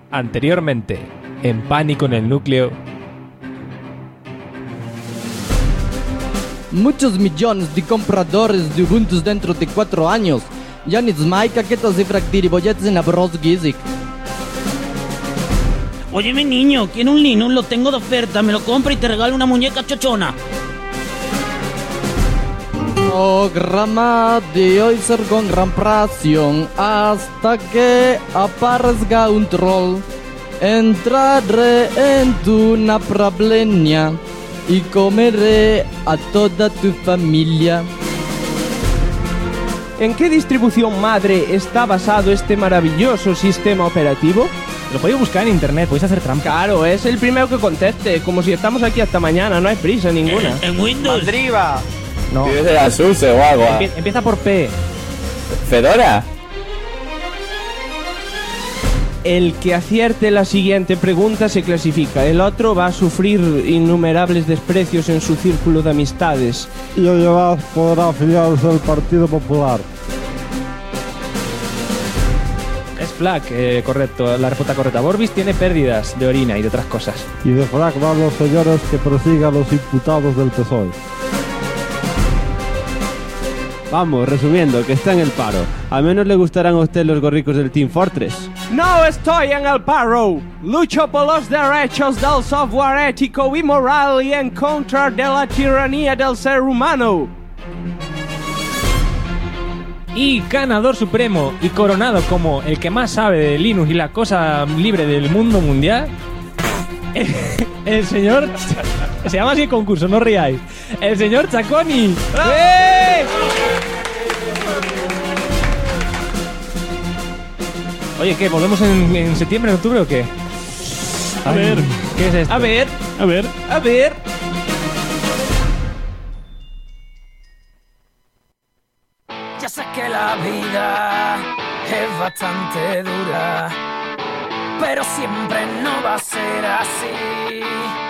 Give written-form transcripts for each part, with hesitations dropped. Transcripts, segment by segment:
Anteriormente, en Pánico en el Núcleo. Muchos millones de compradores de Ubuntu dentro de 4 años. Janis Mai, caquetas de fractir y bolletes en Abros Gizik. Óyeme, niño, quiero un Linux, lo tengo de oferta, me lo compro y te regalo una muñeca chochona. Programa de hoy ser con gran presión hasta que aparezca un troll. Entraré en tu naprablenia y comeré a toda tu familia. ¿En qué distribución madre está basado este maravilloso sistema operativo? Lo podéis buscar en internet, podéis hacer trampa. Claro, es el primero que conteste, como si estamos aquí hasta mañana, no hay prisa ninguna. En Windows. ¡Mandriva! No. Tienes el Asuse o algo. Empieza por P. ¿Fedora? El que acierte la siguiente pregunta se clasifica. El otro va a sufrir innumerables desprecios en su círculo de amistades. Y además podrá afiliarse al Partido Popular. Es Flack, correcto, la respuesta correcta. Borbis tiene pérdidas de orina y de otras cosas. Y de frac van los señores que persigan a los imputados del PSOE. Vamos, resumiendo, que está en el paro. Al menos le gustarán a usted los gorricos del Team Fortress. ¡No estoy en el paro! Lucho por los derechos del software ético y moral y en contra de la tiranía del ser humano. Y ganador supremo y coronado como el que más sabe de Linux y la cosa libre del mundo mundial, el señor... Se llama así el concurso, no ríais. El señor Chaconi. ¡Eh! Oye, ¿qué? ¿Volvemos en septiembre, en octubre o qué? A ver. ¿Qué es esto? A ver. Ya sé que la vida es bastante dura, pero siempre no va a ser así.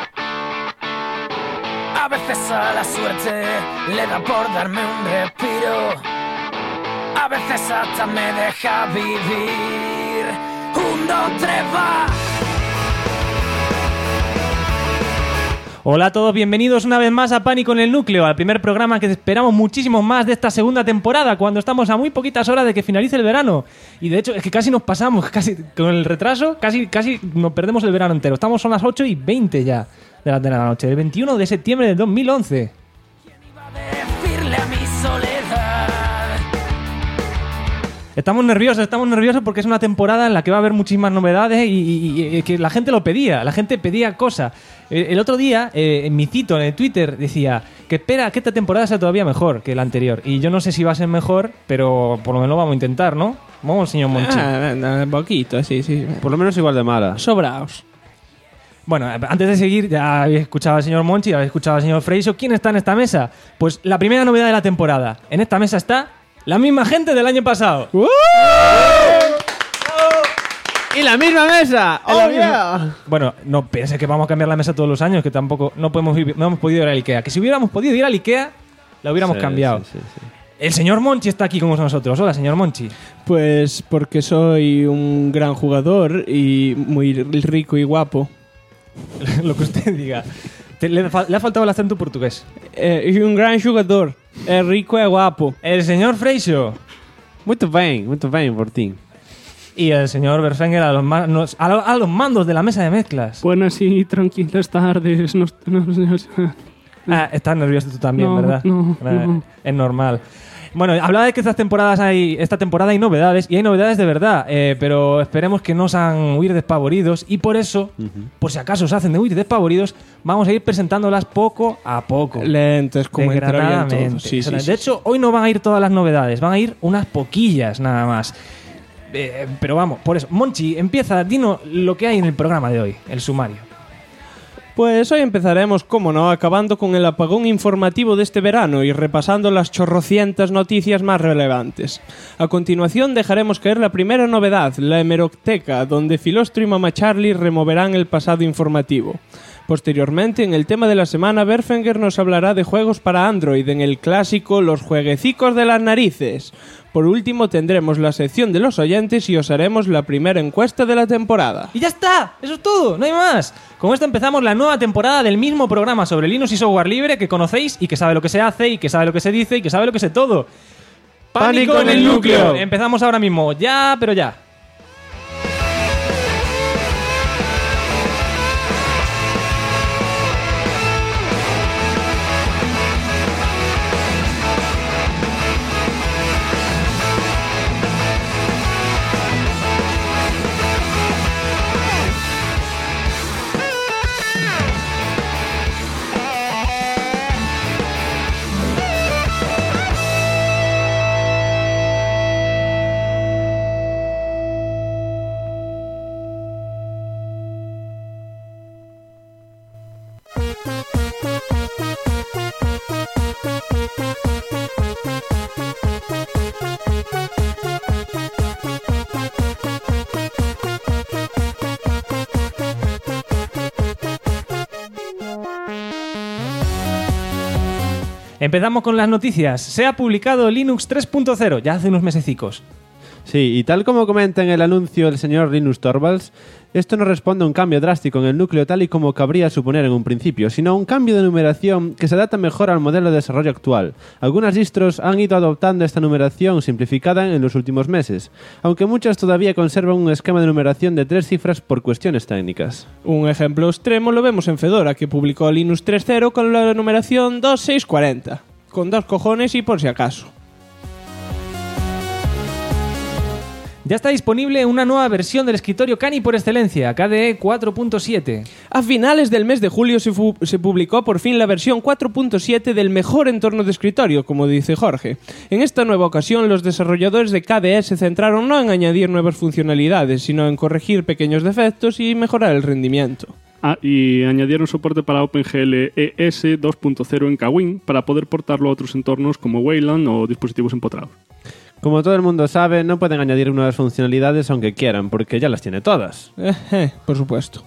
A veces a la suerte le da por darme un respiro, a veces hasta me deja vivir. 1, 2, 3, va. Hola a todos, bienvenidos una vez más a Pánico en el Núcleo, al primer programa que esperamos muchísimo más de esta segunda temporada, cuando estamos a muy poquitas horas de que finalice el verano. Y de hecho es que casi nos pasamos, casi con el retraso, casi nos perdemos el verano entero. Son las 8:20 ya de la noche, del 21 de septiembre del 2011. ¿Quién iba a decirle a mi soledad? Estamos nerviosos porque es una temporada en la que va a haber muchísimas novedades y que la gente lo pedía, la gente pedía cosas. El otro día, en mi cito en el Twitter, decía que espera que esta temporada sea todavía mejor que la anterior. Y yo no sé si va a ser mejor, pero por lo menos lo vamos a intentar, ¿no? Vamos, señor Monchi. Un poquito, sí. Por lo menos igual de mala. Sobraos. Bueno, antes de seguir, ya habéis escuchado al señor Monchi, habéis escuchado al señor Freixo. ¿Quién está en esta mesa? Pues la primera novedad de la temporada. En esta mesa está la misma gente del año pasado. ¡Y la misma mesa! ¡Oh, yeah! Bueno, no piense que vamos a cambiar la mesa todos los años, que tampoco no hemos podido ir al Ikea. Que si hubiéramos podido ir al Ikea, la hubiéramos cambiado. Sí. El señor Monchi está aquí con nosotros. Hola, señor Monchi. Pues porque soy un gran jugador y muy rico y guapo. Lo que usted diga. Le ha faltado el acento portugués. Y un gran jugador. Rico y guapo. El señor Freixo. Muito bem por ti. Y el señor Berfenger a los mandos de la mesa de mezclas. Buenas y tranquilas tardes. Estás nervioso tú también, ¿verdad? No. Es normal. Bueno, hablaba de que esta temporada hay novedades, y hay novedades de verdad, pero esperemos que no os hagan huir despavoridos, y por eso, por si acaso os hacen de huir despavoridos, vamos a ir presentándolas poco a poco. Lentos, como degradadamente. Sí, de hecho, hoy no van a ir todas las novedades, van a ir unas poquillas nada más. Pero vamos, por eso. Monchi, empieza, dinos lo que hay en el programa de hoy, el sumario. Pues hoy empezaremos, como no, acabando con el apagón informativo de este verano y repasando las chorrocientas noticias más relevantes. A continuación dejaremos caer la primera novedad, la hemeroteca, donde Filostro y Mama Charlie removerán el pasado informativo. Posteriormente, en el tema de la semana, Berfenger nos hablará de juegos para Android, en el clásico Los jueguecicos de las narices. Por último, tendremos la sección de los oyentes y os haremos la primera encuesta de la temporada. ¡Y ya está! ¡Eso es todo! ¡No hay más! Con esto empezamos la nueva temporada del mismo programa sobre Linux y software libre que conocéis y que sabe lo que se hace y que sabe lo que se dice y que sabe lo que sé todo. ¡Pánico en el núcleo! Empezamos ahora mismo. Ya, pero ya. Empezamos con las noticias. Se ha publicado Linux 3.0, ya hace unos mesecicos. Sí, y tal como comenta en el anuncio el señor Linus Torvalds, esto no responde a un cambio drástico en el núcleo tal y como cabría suponer en un principio, sino a un cambio de numeración que se adapta mejor al modelo de desarrollo actual. Algunas distros han ido adoptando esta numeración simplificada en los últimos meses, aunque muchas todavía conservan un esquema de numeración de 3 cifras por cuestiones técnicas. Un ejemplo extremo lo vemos en Fedora, que publicó Linux 3.0 con la numeración 2640, con 2 cojones y por si acaso. Ya está disponible una nueva versión del escritorio Kani por excelencia, KDE 4.7. A finales del mes de julio se publicó por fin la versión 4.7 del mejor entorno de escritorio, como dice Jorge. En esta nueva ocasión, los desarrolladores de KDE se centraron no en añadir nuevas funcionalidades, sino en corregir pequeños defectos y mejorar el rendimiento. Y añadieron soporte para OpenGL ES 2.0 en Kwin para poder portarlo a otros entornos como Wayland o dispositivos empotrados. Como todo el mundo sabe, no pueden añadir nuevas funcionalidades aunque quieran, porque ya las tiene todas. Por supuesto.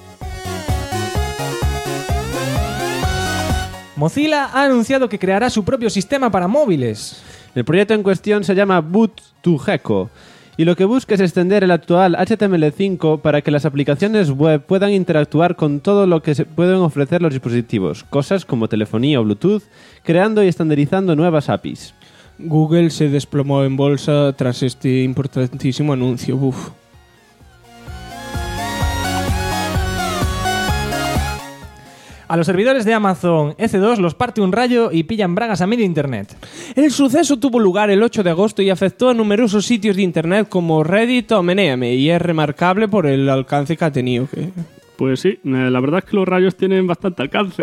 Mozilla ha anunciado que creará su propio sistema para móviles. El proyecto en cuestión se llama Boot2Gecko, y lo que busca es extender el actual HTML5 para que las aplicaciones web puedan interactuar con todo lo que se pueden ofrecer los dispositivos, cosas como telefonía o Bluetooth, creando y estandarizando nuevas APIs. Google se desplomó en bolsa tras este importantísimo anuncio. Uf. A los servidores de Amazon EC2 los parte un rayo y pillan bragas a medio internet. El suceso tuvo lugar el 8 de agosto y afectó a numerosos sitios de internet como Reddit o Meneame, y es remarcable por el alcance que ha tenido. Pues sí, la verdad es que los rayos tienen bastante alcance.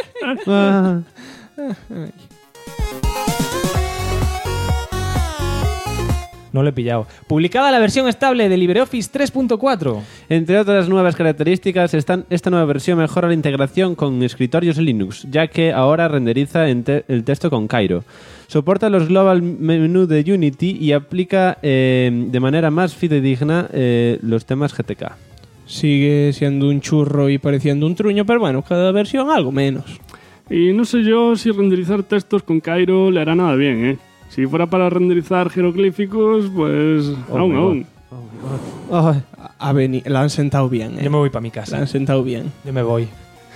No lo he pillado. Publicada la versión estable de LibreOffice 3.4. Entre otras nuevas características, esta nueva versión mejora la integración con escritorios Linux, ya que ahora renderiza el texto con Cairo. Soporta los Global Menu de Unity y aplica de manera más fidedigna los temas GTK. Sigue siendo un churro y pareciendo un truño, pero bueno, cada versión algo menos. Y no sé yo si renderizar textos con Cairo le hará nada bien, ¿eh? Si fuera para renderizar jeroglíficos, pues aún. La han sentado bien, ¿eh? Yo me voy para mi casa. La han sentado bien. Yo me voy.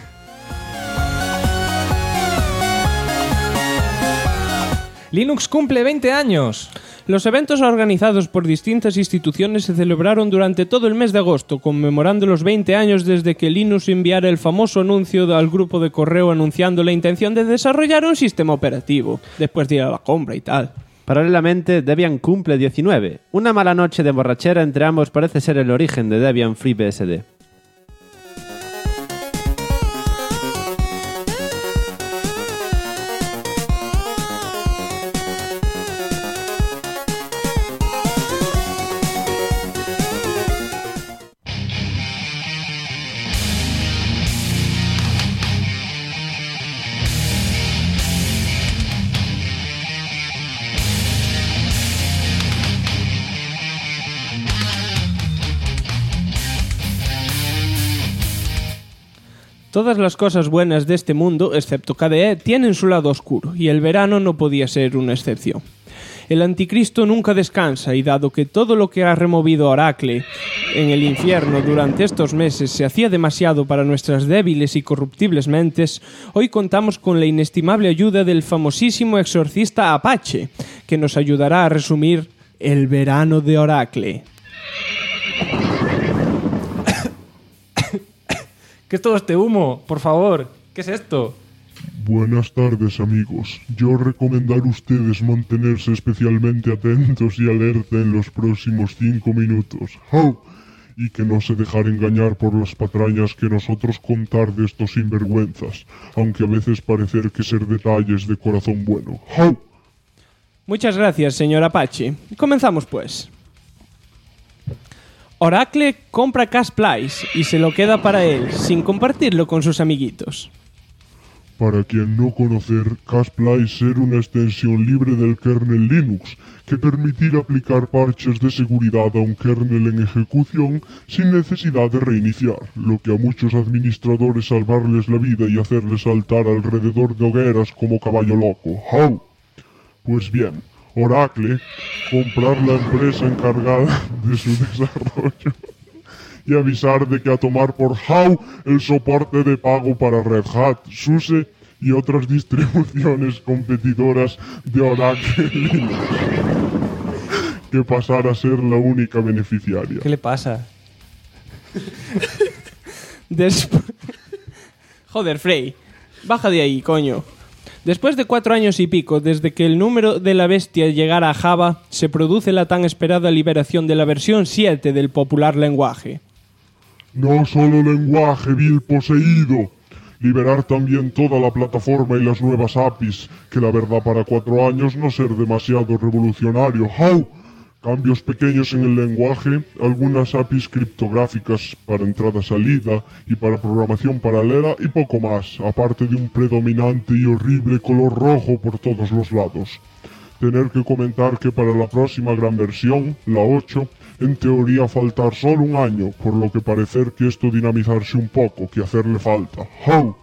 Linux cumple 20 años. Los eventos organizados por distintas instituciones se celebraron durante todo el mes de agosto, conmemorando los 20 años desde que Linux enviara el famoso anuncio al grupo de correo anunciando la intención de desarrollar un sistema operativo, después de ir a la compra y tal. Paralelamente, Debian cumple 19. Una mala noche de borrachera entre ambos parece ser el origen de Debian FreeBSD. Todas las cosas buenas de este mundo, excepto KDE, tienen su lado oscuro, y el verano no podía ser una excepción. El anticristo nunca descansa y dado que todo lo que ha removido Oracle en el infierno durante estos meses se hacía demasiado para nuestras débiles y corruptibles mentes, hoy contamos con la inestimable ayuda del famosísimo exorcista Apache, que nos ayudará a resumir el verano de Oracle. ¿Qué es todo este humo? Por favor, ¿qué es esto? Buenas tardes, amigos. Yo recomendar ustedes mantenerse especialmente atentos y alerta en los próximos 5 minutos. ¡Jau! Y que no se dejar engañar por las patrañas que nosotros contar de estos sinvergüenzas, aunque a veces parecer que ser detalles de corazón bueno. ¡Jau! Muchas gracias, señor Apache. Comenzamos, pues. Oracle compra Casplice y se lo queda para él, sin compartirlo con sus amiguitos. Para quien no conocer, Casplice ser una extensión libre del kernel Linux, que permitirá aplicar parches de seguridad a un kernel en ejecución sin necesidad de reiniciar, lo que a muchos administradores salvarles la vida y hacerles saltar alrededor de hogueras como caballo loco. ¡Jau! Pues bien, Oracle comprar la empresa encargada de su desarrollo y avisar de que a tomar por jau el soporte de pago para Red Hat, SUSE y otras distribuciones competidoras de Oracle Linux, que pasara a ser la única beneficiaria. ¿Qué le pasa? Joder, Frey, baja de ahí, coño. Después de 4 años y pico desde que el número de la bestia llegara a Java, se produce la tan esperada liberación de la versión 7 del popular lenguaje. No solo lenguaje vil poseído, liberar también toda la plataforma y las nuevas APIs, que la verdad para 4 años no ser demasiado revolucionario. ¡Jau! Cambios pequeños en el lenguaje, algunas APIs criptográficas para entrada-salida y para programación paralela y poco más, aparte de un predominante y horrible color rojo por todos los lados. Tener que comentar que para la próxima gran versión, la 8, en teoría faltar solo 1 año, por lo que parecer que esto dinamizarse un poco, que hacerle falta. ¡Jau!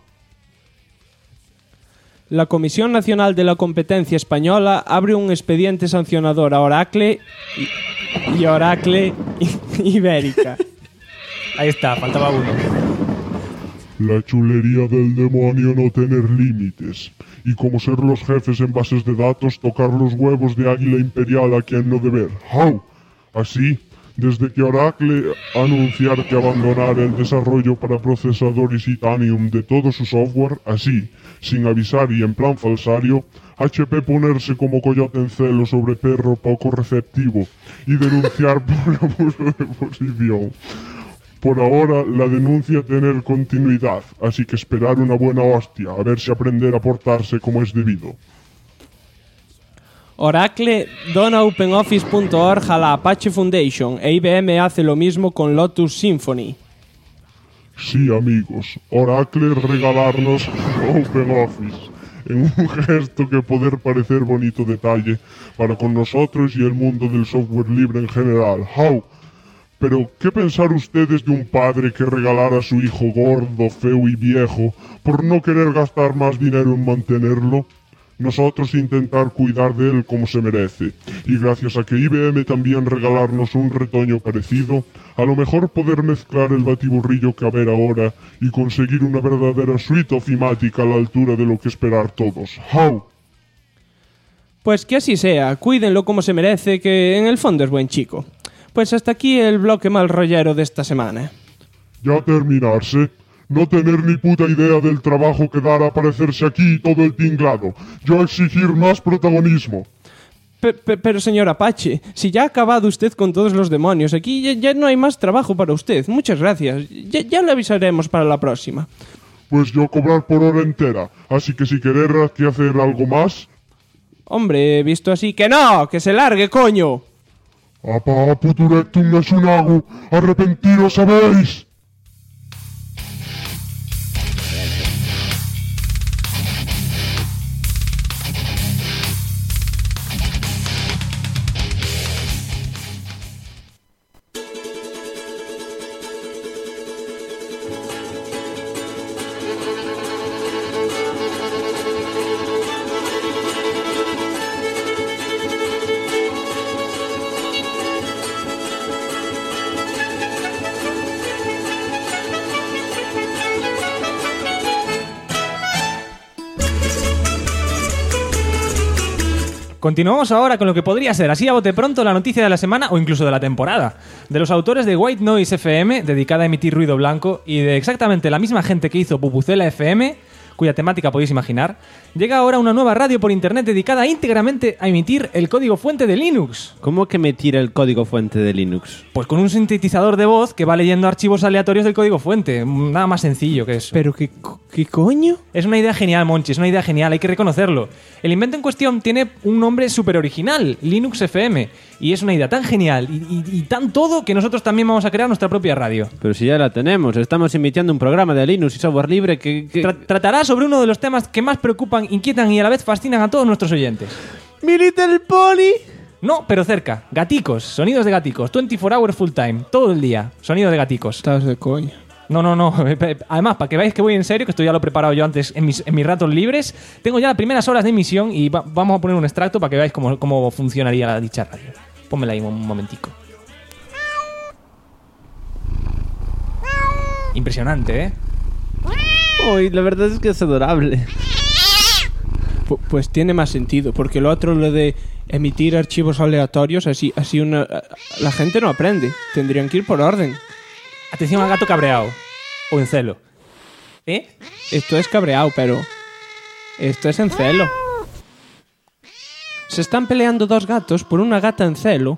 La Comisión Nacional de la Competencia Española abre un expediente sancionador a Oracle y Oracle Ibérica. Ahí está, faltaba uno. La chulería del demonio no tener límites. Y como ser los jefes en bases de datos, tocar los huevos de águila imperial a quien no deber. ¡Jau! Así, desde que Oracle anunciar que abandonara el desarrollo para procesadores Titanium de todo su software, así, sin avisar y en plan falsario, HP ponerse como coyote en celo sobre perro poco receptivo y denunciar por abuso de posición. Por ahora, la denuncia tener continuidad, así que esperar una buena hostia, a ver si aprender a portarse como es debido. Oracle dona OpenOffice.org a la Apache Foundation e IBM hace lo mismo con Lotus Symphony. Sí, amigos, Oracle regalarnos OpenOffice en un gesto que poder parecer bonito detalle para con nosotros y el mundo del software libre en general. ¡Jau! Pero, ¿qué pensar ustedes de un padre que regalara a su hijo gordo, feo y viejo por no querer gastar más dinero en mantenerlo? Nosotros intentar cuidar de él como se merece, y gracias a que IBM también regalarnos un retoño parecido, a lo mejor poder mezclar el batiburrillo que haber ahora y conseguir una verdadera suite ofimática a la altura de lo que esperar todos. ¡Jau! Pues que así sea, cuídenlo como se merece, que en el fondo es buen chico. Pues hasta aquí el bloque mal rollero de esta semana. Ya terminarse. No tener ni puta idea del trabajo que dará aparecerse aquí todo el tinglado. Yo exigir más protagonismo. Pero señor Apache, si ya ha acabado usted con todos los demonios, aquí ya no hay más trabajo para usted. Muchas gracias. Ya le avisaremos para la próxima. Pues yo cobrar por hora entera. Así que si querer aquí hacer algo más... Hombre, visto así, que no, que se largue, coño. Apa puturectum nesunago, arrepentiros sabéis. Continuamos ahora con lo que podría ser, así a bote pronto, la noticia de la semana o incluso de la temporada. De los autores de White Noise FM, dedicada a emitir ruido blanco, y de exactamente la misma gente que hizo Pupucela FM, cuya temática podéis imaginar, llega ahora una nueva radio por internet dedicada íntegramente a emitir el código fuente de Linux. ¿Cómo que emitir el código fuente de Linux? Pues con un sintetizador de voz que va leyendo archivos aleatorios del código fuente. Nada más sencillo que eso. ¿Pero qué coño? Es una idea genial, Monchi, es una idea genial, hay que reconocerlo. El invento en cuestión tiene un nombre súper original, Linux FM, y es una idea tan genial y tan todo que nosotros también vamos a crear nuestra propia radio. Pero si ya la tenemos, estamos emitiendo un programa de Linux y software libre que... Tratará sobre uno de los temas que más preocupan, inquietan y a la vez fascinan a todos nuestros oyentes. ¿Mi Little Pony? No, pero cerca. Gaticos, sonidos de gaticos, 24 hours full time, todo el día, sonido de gaticos. Estás de coña. No. Además, para que veáis que voy en serio, que esto ya lo he preparado yo antes en mis ratos libres, tengo ya las primeras horas de emisión y vamos a poner un extracto para que veáis cómo funcionaría dicha radio. Pónmela ahí un momentico. Impresionante, ¿eh? Uy, la verdad es que es adorable. Pues tiene más sentido, porque lo otro, lo de emitir archivos aleatorios, así la gente no aprende. Tendrían que ir por orden. Atención al gato cabreado. O en celo. ¿Eh? Esto es cabreado, pero... esto es en celo. Se están peleando dos gatos por una gata en celo.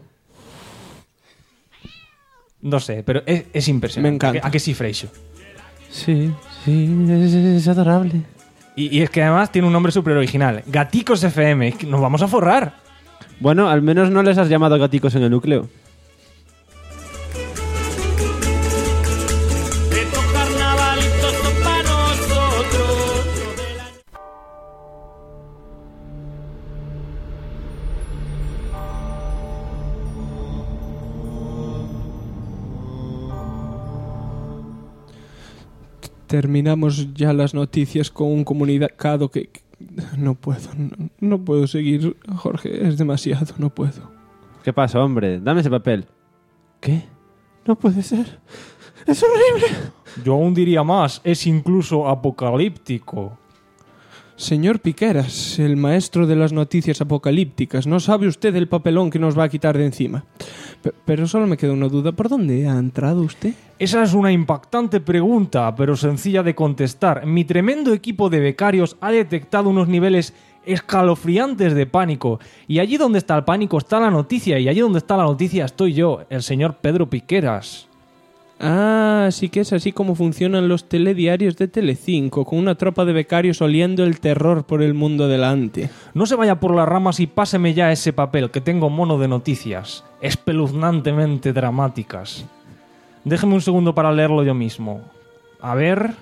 No sé, pero es impresionante. Me encanta. ¿A que sí, Freixo? Sí, es adorable. Y es que además tiene un nombre súper original. Gaticos FM. Nos vamos a forrar. Bueno, al menos no les has llamado gaticos en el núcleo. Terminamos ya las noticias con un comunicado que no puedo seguir, Jorge, es demasiado, no puedo. ¿Qué pasa, hombre? Dame ese papel. ¿Qué? No puede ser. ¡Es horrible! Yo aún diría más, es incluso apocalíptico. Señor Piqueras, el maestro de las noticias apocalípticas, ¿no sabe usted el papelón que nos va a quitar de encima? Pero solo me queda una duda, ¿por dónde ha entrado usted? Esa es una impactante pregunta, pero sencilla de contestar. Mi tremendo equipo de becarios ha detectado unos niveles escalofriantes de pánico. Y allí donde está el pánico está la noticia, y allí donde está la noticia estoy yo, el señor Pedro Piqueras. Ah, sí que es así como funcionan los telediarios de Telecinco, con una tropa de becarios oliendo el terror por el mundo delante. No se vaya por las ramas y páseme ya ese papel, que tengo mono de noticias, espeluznantemente dramáticas. Déjeme un segundo para leerlo yo mismo. A ver...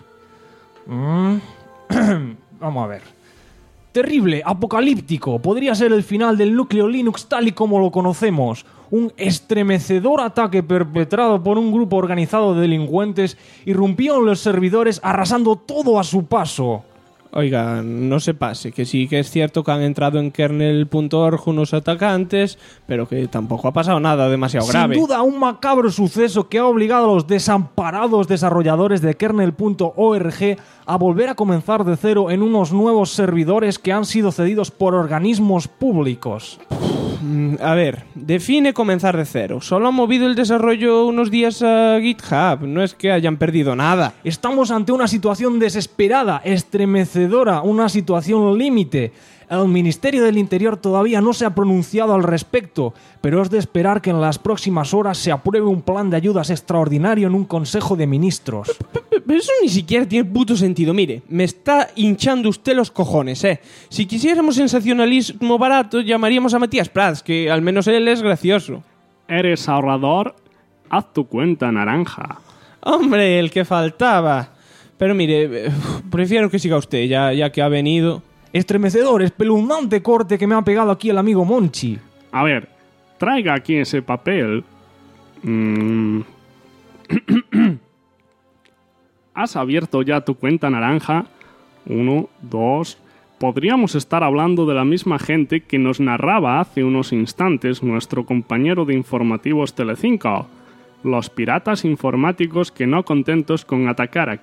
Vamos a ver. Terrible, apocalíptico, podría ser el final del núcleo Linux tal y como lo conocemos. Un estremecedor ataque perpetrado por un grupo organizado de delincuentes irrumpió en los servidores arrasando todo a su paso. Oiga, no se pase, que sí que es cierto que han entrado en kernel.org unos atacantes, pero que tampoco ha pasado nada demasiado grave. Sin duda, un macabro suceso que ha obligado a los desamparados desarrolladores de kernel.org a volver a comenzar de cero en unos nuevos servidores que han sido cedidos por organismos públicos. A ver, define comenzar de cero. Solo han movido el desarrollo unos días a GitHub, no es que hayan perdido nada. Estamos ante una situación desesperada, estremecedora, una situación límite. El Ministerio del Interior todavía no se ha pronunciado al respecto, pero es de esperar que en las próximas horas se apruebe un plan de ayudas extraordinario en un Consejo de Ministros. Pero eso ni siquiera tiene puto sentido. Mire, me está hinchando usted los cojones, ¿eh? Si quisiéramos sensacionalismo barato, llamaríamos a Matías Prats, que al menos él es gracioso. ¿Eres ahorrador? Haz tu cuenta naranja. Hombre, el que faltaba. Pero mire, prefiero que siga usted, ya que ha venido. Estremecedor, espeluznante corte que me ha pegado aquí el amigo Monchi. A ver, traiga aquí ese papel. ¿Has abierto ya tu cuenta naranja? 1, 2... Podríamos estar hablando de la misma gente que nos narraba hace unos instantes nuestro compañero de informativos Telecinco. Los piratas informáticos que, no contentos con atacar a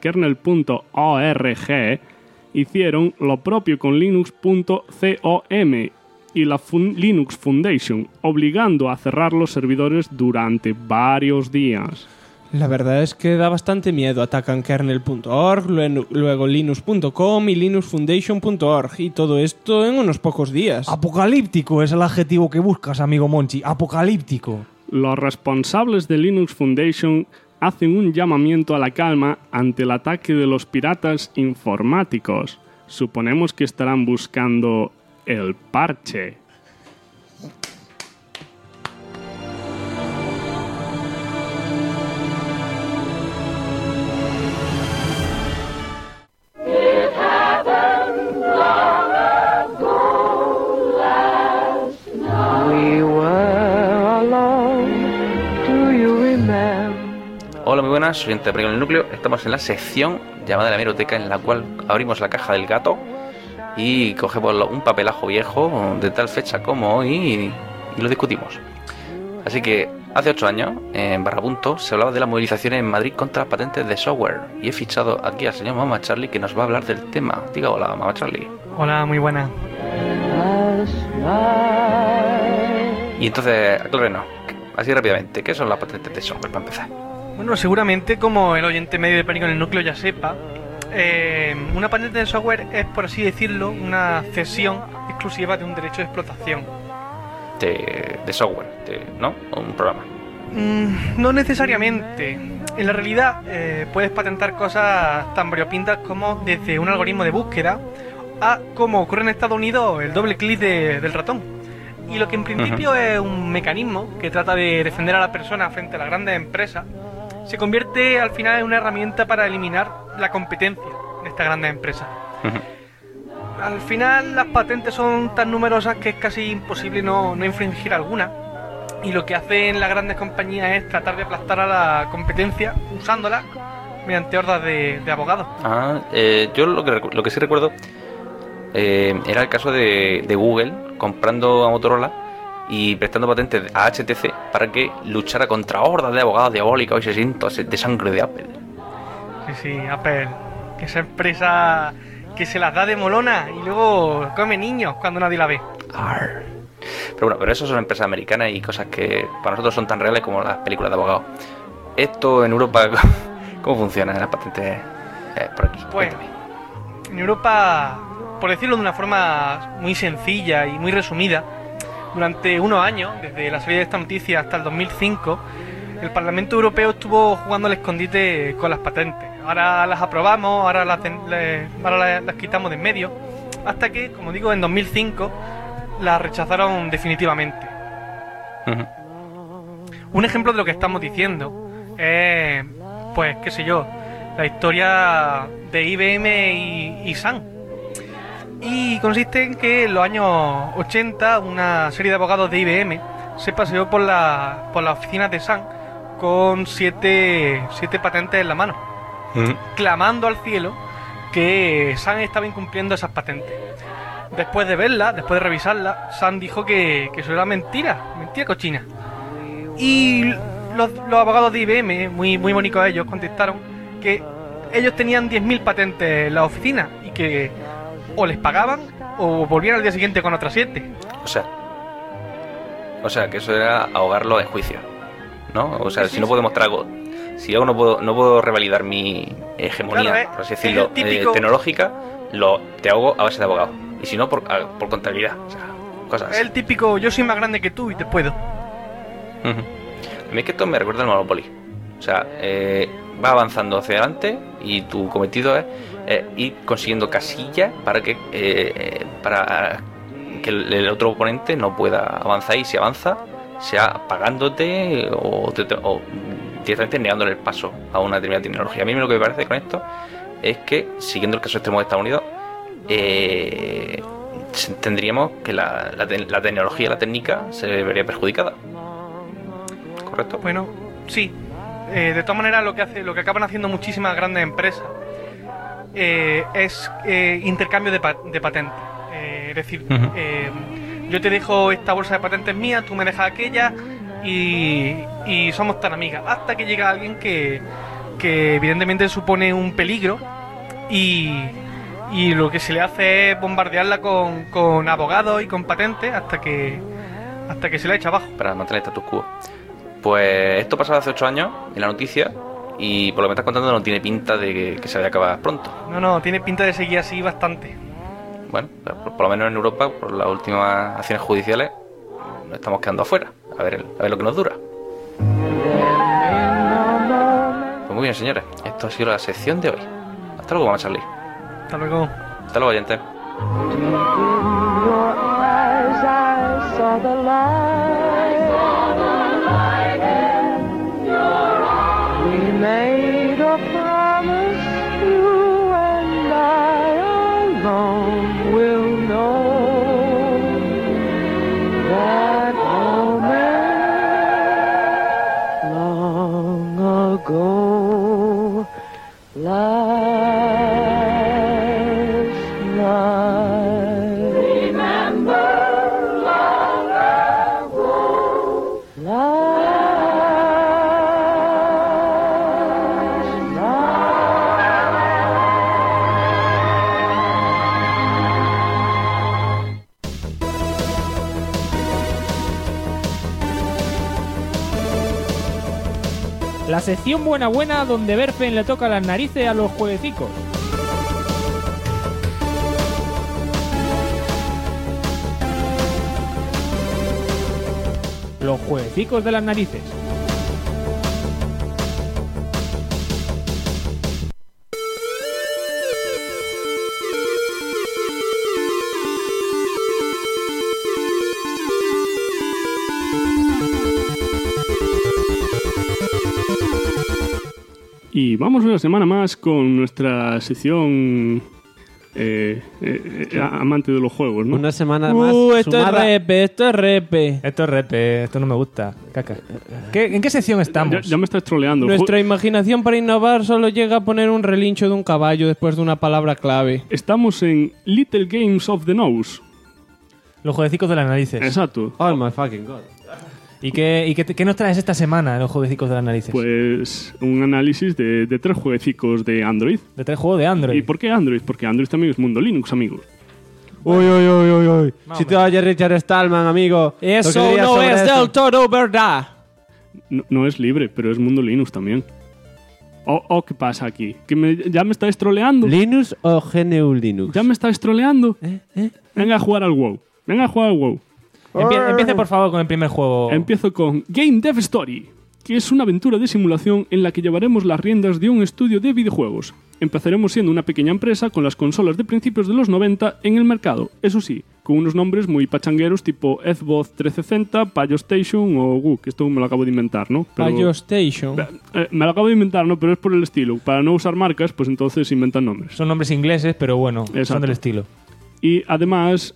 kernel.org, hicieron lo propio con linux.com y la Linux Foundation, obligando a cerrar los servidores durante varios días. La verdad es que da bastante miedo. Atacan kernel.org, luego linux.com y linuxfoundation.org, y todo esto en unos pocos días. Apocalíptico es el adjetivo que buscas, amigo Monchi. Apocalíptico. Los responsables de Linux Foundation hacen un llamamiento a la calma ante el ataque de los piratas informáticos. Suponemos que estarán buscando el parche. Hola, muy buenas, soy Ente Apánico en el Núcleo. Estamos en la sección llamada la hemeroteca, en la cual abrimos la caja del gato y cogemos un papelajo viejo de tal fecha como hoy y lo discutimos. Así que hace 8 años, en Barrapunto, se hablaba de las movilizaciones en Madrid contra las patentes de software, y he fichado aquí al señor Mama Charlie, que nos va a hablar del tema. Diga hola, Mama Charlie. Hola, muy buena. Y entonces, aclárenos, así rápidamente, ¿qué son las patentes de software para empezar? Bueno, seguramente, como el oyente medio de Pánico en el Núcleo ya sepa, una patente de software es, por así decirlo, una cesión exclusiva de un derecho de explotación. De software, ¿no? O un programa. No necesariamente. En la realidad, puedes patentar cosas tan variopintas como desde un algoritmo de búsqueda a, como ocurre en Estados Unidos, el doble clic del ratón. Y lo que en principio es un mecanismo que trata de defender a la persona frente a las grandes empresas, se convierte al final en una herramienta para eliminar la competencia de estas grandes empresas. Al final las patentes son tan numerosas que es casi imposible no infringir alguna, y lo que hacen las grandes compañías es tratar de aplastar a la competencia usándola mediante hordas de abogados. Yo lo que sí recuerdo era el caso de Google comprando a Motorola y prestando patentes a HTC para que luchara contra hordas de abogados diabólicos y sedientos de sangre de Apple. Sí, Apple, que esa empresa que se las da de molona y luego come niños cuando nadie la ve. Pero eso son empresas americanas y cosas que para nosotros son tan reales como las películas de abogados. Esto en Europa, ¿cómo funciona las patentes por aquí? Pues, en Europa, por decirlo de una forma muy sencilla y muy resumida, durante unos años, desde la salida de esta noticia hasta el 2005, el Parlamento Europeo estuvo jugando al escondite con las patentes. Ahora las aprobamos, ahora las quitamos de en medio, hasta que, como digo, en 2005 las rechazaron definitivamente. Un ejemplo de lo que estamos diciendo es, pues, qué sé yo, la historia de IBM y Sun. Y consiste en que en los años 80 una serie de abogados de IBM se paseó por las oficinas de Sun con siete patentes en la mano, clamando al cielo que Sun estaba incumpliendo esas patentes. Después de verla, después de revisarla, Sun dijo que eso era mentira cochina. Y los abogados de IBM, muy bonitos ellos, contestaron que ellos tenían 10.000 patentes en la oficina y que o les pagaban o volvían al día siguiente con otras 7. O sea, que eso era ahogarlo en juicio, ¿no? O sea, si no puedo demostrar algo, si yo no puedo revalidar mi hegemonía, claro, por así decirlo, tecnológica, te ahogo a base de abogado. Y si no, por contabilidad, o sea, cosas así. El típico, yo soy más grande que tú y te puedo. A mí es que esto me recuerda al Monopoly. O sea, va avanzando hacia adelante y tu cometido es ir consiguiendo casillas para que el otro oponente no pueda avanzar, y si avanza, sea pagándote o directamente negándole el paso a una determinada tecnología. A mí lo que me parece con esto es que, siguiendo el caso extremo de Estados Unidos, tendríamos que la tecnología, la técnica, se vería perjudicada. ¿Correcto? Bueno, sí. De todas maneras, lo que acaban haciendo muchísimas grandes empresas es intercambio de patentes. Es decir, yo te dejo esta bolsa de patentes mía, tú me dejas aquella y somos tan amigas. Hasta que llega alguien que evidentemente supone un peligro y y lo que se le hace es bombardearla con abogados y con patentes hasta que se la echa abajo. Para mantener el status quo. Pues esto pasaba hace 8 años en la noticia y por lo que me estás contando no tiene pinta de que se vaya a acabar pronto. No, tiene pinta de seguir así bastante. Bueno, por lo menos en Europa, por las últimas acciones judiciales, nos estamos quedando afuera. A ver lo que nos dura. Pues muy bien, señores. Esto ha sido la sección de hoy. Hasta luego, vamos a salir. Hasta luego. Hasta luego, oyentes. Made a promise, you and I alone will know that moment long ago, last night. Remember long ago, La sección buena donde Berfen le toca las narices a los jueguecicos. Los jueguecicos de las narices. Y vamos una semana más con nuestra sección amante de los juegos, ¿no? Una semana más Esto sumada. es repe. Esto no me gusta. Caca. ¿En qué sección estamos? Ya me estás troleando. Nuestra imaginación para innovar solo llega a poner un relincho de un caballo después de una palabra clave. Estamos en Little Games of the Nose. Los jueguecicos de las narices. Exacto. Oh my fucking god. ¿Y qué nos traes esta semana en los jueguecicos de las narices? Pues un análisis de 3 jueguecicos de Android. De 3 juegos de Android. ¿Y por qué Android? Porque Android también es mundo Linux, amigos. Uy. Si te oyes Richard Stallman, amigo. Eso lo que dirías no sobre es eso. del todo verdad. No es libre, pero es mundo Linux también. ¿Qué pasa aquí? ¿Ya me estáis troleando? ¿Linux o GNU Linux? ¿Ya me estáis troleando? Venga a jugar al WoW. Empiece, por favor, con el primer juego. Empiezo con Game Dev Story, que es una aventura de simulación en la que llevaremos las riendas de un estudio de videojuegos. Empezaremos siendo una pequeña empresa con las consolas de principios de los 90 en el mercado, eso sí, con unos nombres muy pachangueros tipo Xbox 360, Payo Station o que esto me lo acabo de inventar, ¿no? Payo Station. Me lo acabo de inventar, ¿no? Pero es por el estilo. Para no usar marcas, pues entonces inventan nombres. Son nombres ingleses, pero bueno, Exacto. son del estilo. Y además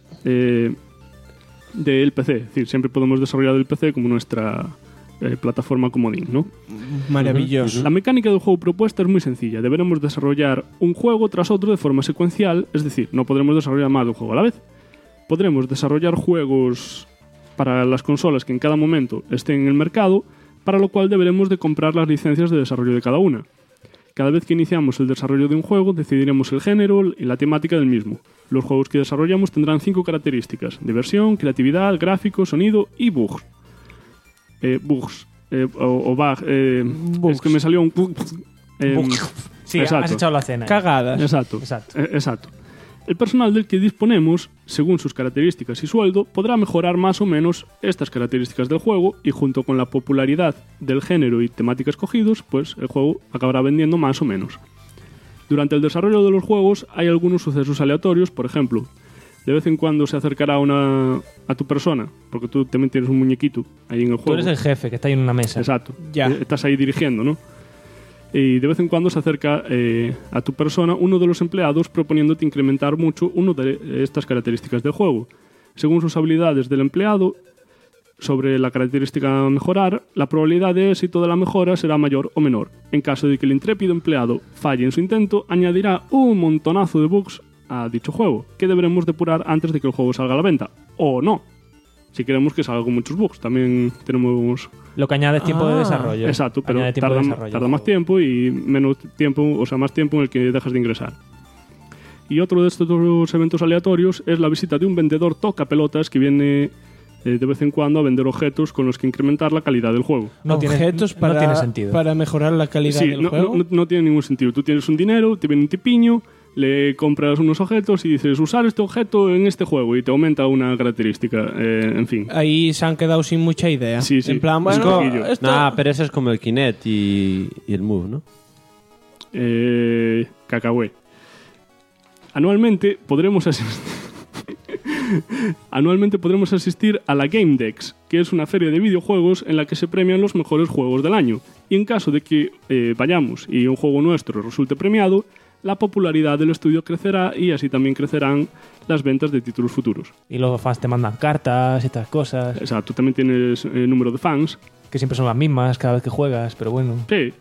del PC, es decir, siempre podemos desarrollar el PC como nuestra plataforma comodín, ¿no? Maravilloso. La mecánica del juego propuesta es muy sencilla. Deberemos desarrollar un juego tras otro de forma secuencial, es decir, no podremos desarrollar más de un juego a la vez. Podremos desarrollar juegos para las consolas que en cada momento estén en el mercado, para lo cual deberemos de comprar las licencias de desarrollo de cada una. Cada vez que iniciamos el desarrollo de un juego, decidiremos el género y la temática del mismo. Los juegos que desarrollamos tendrán 5 características: diversión, creatividad, gráfico, sonido y bugs. Bugs. Es que me salió un... Sí, exacto. has echado la cena. Cagadas. Exacto. El personal del que disponemos, según sus características y sueldo, podrá mejorar más o menos estas características del juego, y junto con la popularidad del género y temática escogidos, pues el juego acabará vendiendo más o menos. Durante el desarrollo de los juegos hay algunos sucesos aleatorios, por ejemplo, de vez en cuando se acercará a tu persona, porque tú también tienes un muñequito ahí en el juego. Tú eres el jefe que está ahí en una mesa. Exacto. Ya. Estás ahí dirigiendo, ¿no? Y de vez en cuando se acerca a tu persona uno de los empleados proponiéndote incrementar mucho una de estas características del juego. Según sus habilidades del empleado, sobre la característica a mejorar, la probabilidad de éxito de la mejora será mayor o menor. En caso de que el intrépido empleado falle en su intento, añadirá un montonazo de bugs a dicho juego, que deberemos depurar antes de que el juego salga a la venta. O no, si queremos que salga con muchos bugs. También tenemos... Lo que añade es tiempo de desarrollo. Exacto, pero Añade tiempo de desarrollo. tarda más tiempo y menos tiempo, o sea, más tiempo en el que dejas de ingresar. Y otro de estos eventos aleatorios es la visita de un vendedor tocapelotas que viene de vez en cuando a vender objetos con los que incrementar la calidad del juego. Objetos no tiene sentido. para mejorar la calidad Sí, del juego. no tiene ningún sentido. Tú tienes un dinero, te viene un tipiño, le compras unos objetos y dices usar este objeto en este juego y te aumenta una característica. En fin. Ahí se han quedado sin mucha idea. Sí. En plan, Es bueno, como- esto... Nah, pero eso es como el Kinect y el Move, ¿no? Cacahué. Anualmente podremos asistir a la Game Dex, que es una feria de videojuegos en la que se premian los mejores juegos del año. Y en caso de que vayamos y un juego nuestro resulte premiado, la popularidad del estudio crecerá y así también crecerán las ventas de títulos futuros. Y los fans te mandan cartas y estas cosas. O sea, tú también tienes número de fans. Que siempre son las mismas cada vez que juegas, pero bueno. Sí.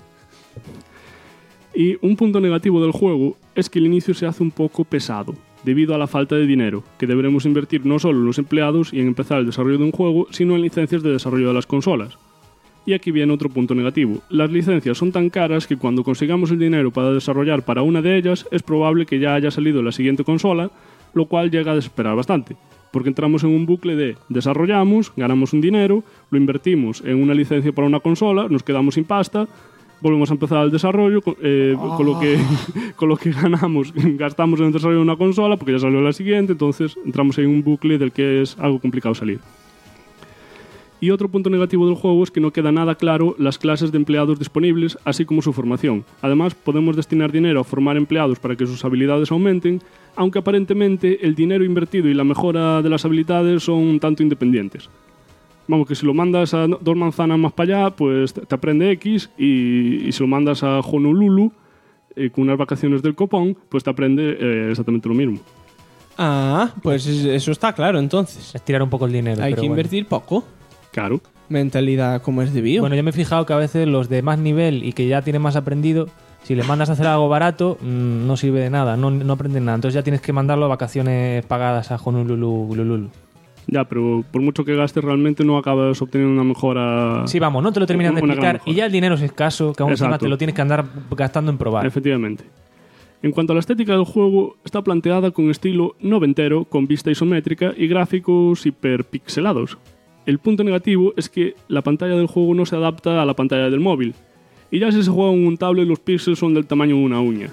Y un punto negativo del juego es que el inicio se hace un poco pesado, debido a la falta de dinero, que deberemos invertir no solo en los empleados y en empezar el desarrollo de un juego, sino en licencias de desarrollo de las consolas. Y aquí viene otro punto negativo. Las licencias son tan caras que cuando consigamos el dinero para desarrollar para una de ellas, es probable que ya haya salido la siguiente consola, lo cual llega a desesperar bastante. Porque entramos en un bucle de desarrollamos, ganamos un dinero, lo invertimos en una licencia para una consola, nos quedamos sin pasta, volvemos a empezar el desarrollo, con lo que ganamos, gastamos en el desarrollo de una consola porque ya salió la siguiente, entonces entramos en un bucle del que es algo complicado salir. Y otro punto negativo del juego es que no queda nada claro las clases de empleados disponibles, así como su formación. Además, podemos destinar dinero a formar empleados para que sus habilidades aumenten, aunque aparentemente el dinero invertido y la mejora de las habilidades son un tanto independientes. Vamos, que si lo mandas a 2 manzanas más para allá, pues te aprende X, y si lo mandas a Honolulu, con unas vacaciones del copón, pues te aprende exactamente lo mismo. Ah, pues eso está claro entonces. Estirar un poco el dinero. Hay pero que bueno. invertir poco. Claro. Mentalidad como es debido. Bueno, yo me he fijado que a veces los de más nivel y que ya tienen más aprendido, si les mandas a hacer algo barato, no sirve de nada, no aprenden nada. Entonces ya tienes que mandarlo a vacaciones pagadas a Honolulu. Ya, pero por mucho que gastes realmente no acabas obteniendo una mejora. Sí, vamos, no te lo terminan de una gran explicar mejora. y ya el dinero es escaso, que aún encima Exacto. te lo tienes que andar gastando en probar. Efectivamente. En cuanto a la estética del juego, está planteada con estilo noventero, con vista isométrica y gráficos hiperpixelados. El punto negativo es que la pantalla del juego no se adapta a la pantalla del móvil. Y ya si se juega en un tablet, los píxeles son del tamaño de una uña.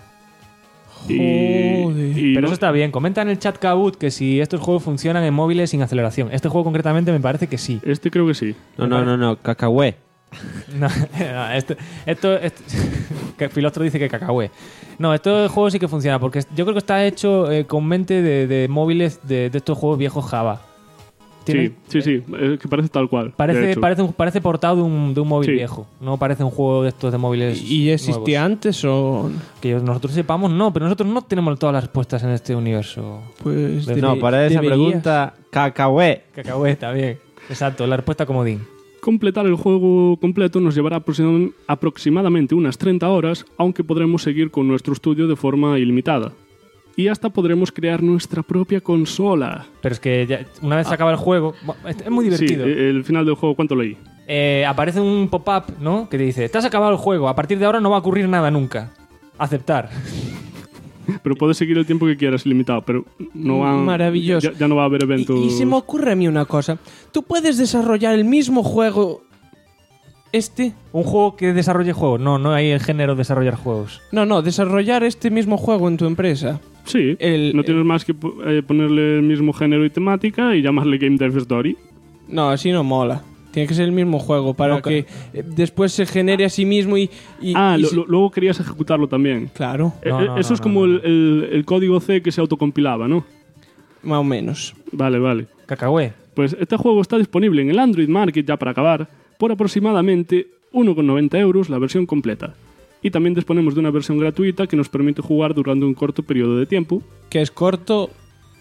Pero eso está bien. Comenta en el chat Kabut que si estos juegos funcionan en móviles sin aceleración. Este juego concretamente me parece que sí. Este creo que sí. No, cacahué. No, esto que Filostro dice que cacahué. No, este juego sí que funciona porque yo creo que está hecho con mente de móviles de estos juegos viejos Java. Sí, que parece tal cual. de hecho. Parece portado de un móvil Sí. viejo. No parece un juego de estos de móviles. ¿Y existía nuevos. antes o...? Que nosotros sepamos, no, pero nosotros no tenemos todas las respuestas en este universo. Pues No, para esa pregunta, cacahué. Cacahué, está bien. Exacto, la respuesta comodín. Completar el juego completo nos llevará aproximadamente unas 30 horas, aunque podremos seguir con nuestro estudio de forma ilimitada. Y hasta podremos crear nuestra propia consola. Pero es que ya, una vez se acaba el juego, es muy divertido. Sí, el final del juego, ¿cuánto leí? Aparece un pop-up, ¿no? Que te dice, te has acabado el juego, a partir de ahora no va a ocurrir nada nunca. Aceptar. Pero puedes seguir el tiempo que quieras ilimitado, pero no van, Maravilloso. Ya no va a haber eventos. Y se me ocurre a mí una cosa. Tú puedes desarrollar el mismo juego... ¿Un juego que desarrolle juegos? No hay el género desarrollar juegos. No, desarrollar este mismo juego en tu empresa. Sí, no tienes más que ponerle el mismo género y temática y llamarle Game Dev Story. No, así no mola. Tiene que ser el mismo juego para que después se genere a sí mismo y luego querías ejecutarlo también. Claro. Eso es como el código C que se autocompilaba, ¿no? Más o menos. Vale. Cacahué. Pues este juego está disponible en el Android Market, ya para acabar, por aproximadamente 1,90 euros la versión completa. Y también disponemos de una versión gratuita que nos permite jugar durante un corto periodo de tiempo. ¿Que es corto?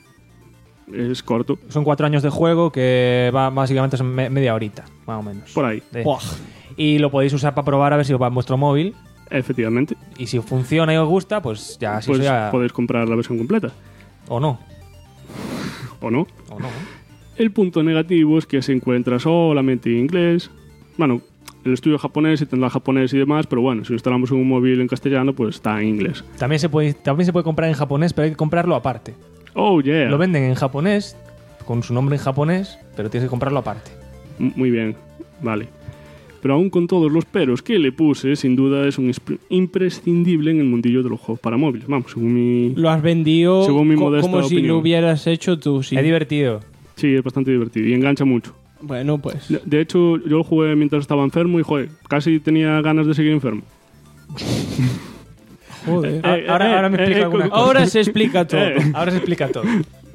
Es corto. Son 4 años de juego que va básicamente es media horita, más o menos. Por ahí. Y lo podéis usar para probar a ver si os va en vuestro móvil. Efectivamente. Y si funciona y os gusta, pues ya así pues ya... podéis comprar la versión completa. O no. O no. O no. El punto negativo es que se encuentra solamente en inglés. Bueno, el estudio japonés y tendrá japonés y demás, pero bueno, si lo instalamos en un móvil en castellano, pues está en inglés. También se puede comprar en japonés, pero hay que comprarlo aparte. Oh, yeah. Lo venden en japonés, con su nombre en japonés, pero tienes que comprarlo aparte. Muy bien, vale. Pero aún con todos los peros que le puse, sin duda es un imprescindible en el mundillo de los juegos para móviles. Vamos, según mi... Lo has vendido según mi modesta como si opinión. lo hubieras hecho tú. Sí. Es divertido. Sí, es bastante divertido y engancha mucho. Bueno, pues... De hecho, yo lo jugué mientras estaba enfermo y, joder, casi tenía ganas de seguir enfermo. Joder. Ahora me explica alguna cosa. Ahora se explica todo. Ahora se explica todo.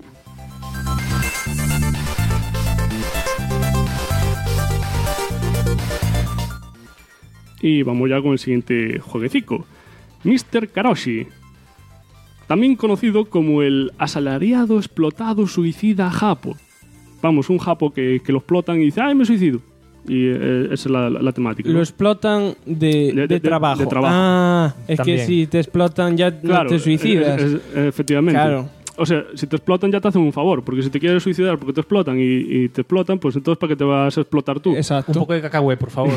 Y vamos ya con el siguiente jueguecico. Mr. Karoshi. También conocido como el asalariado, explotado, suicida japo. Vamos, un japo que lo explotan y dice, ¡ay, me suicido! Y esa es la temática, ¿no? Lo explotan de trabajo. De trabajo. Ah, es También. que si te explotan ya Claro, no te suicidas. Efectivamente. Claro. O sea, si te explotan ya te hacen un favor, porque si te quieres suicidar porque te explotan y te explotan, pues entonces ¿para qué te vas a explotar tú? Exacto. Un poco de cacahué, por favor.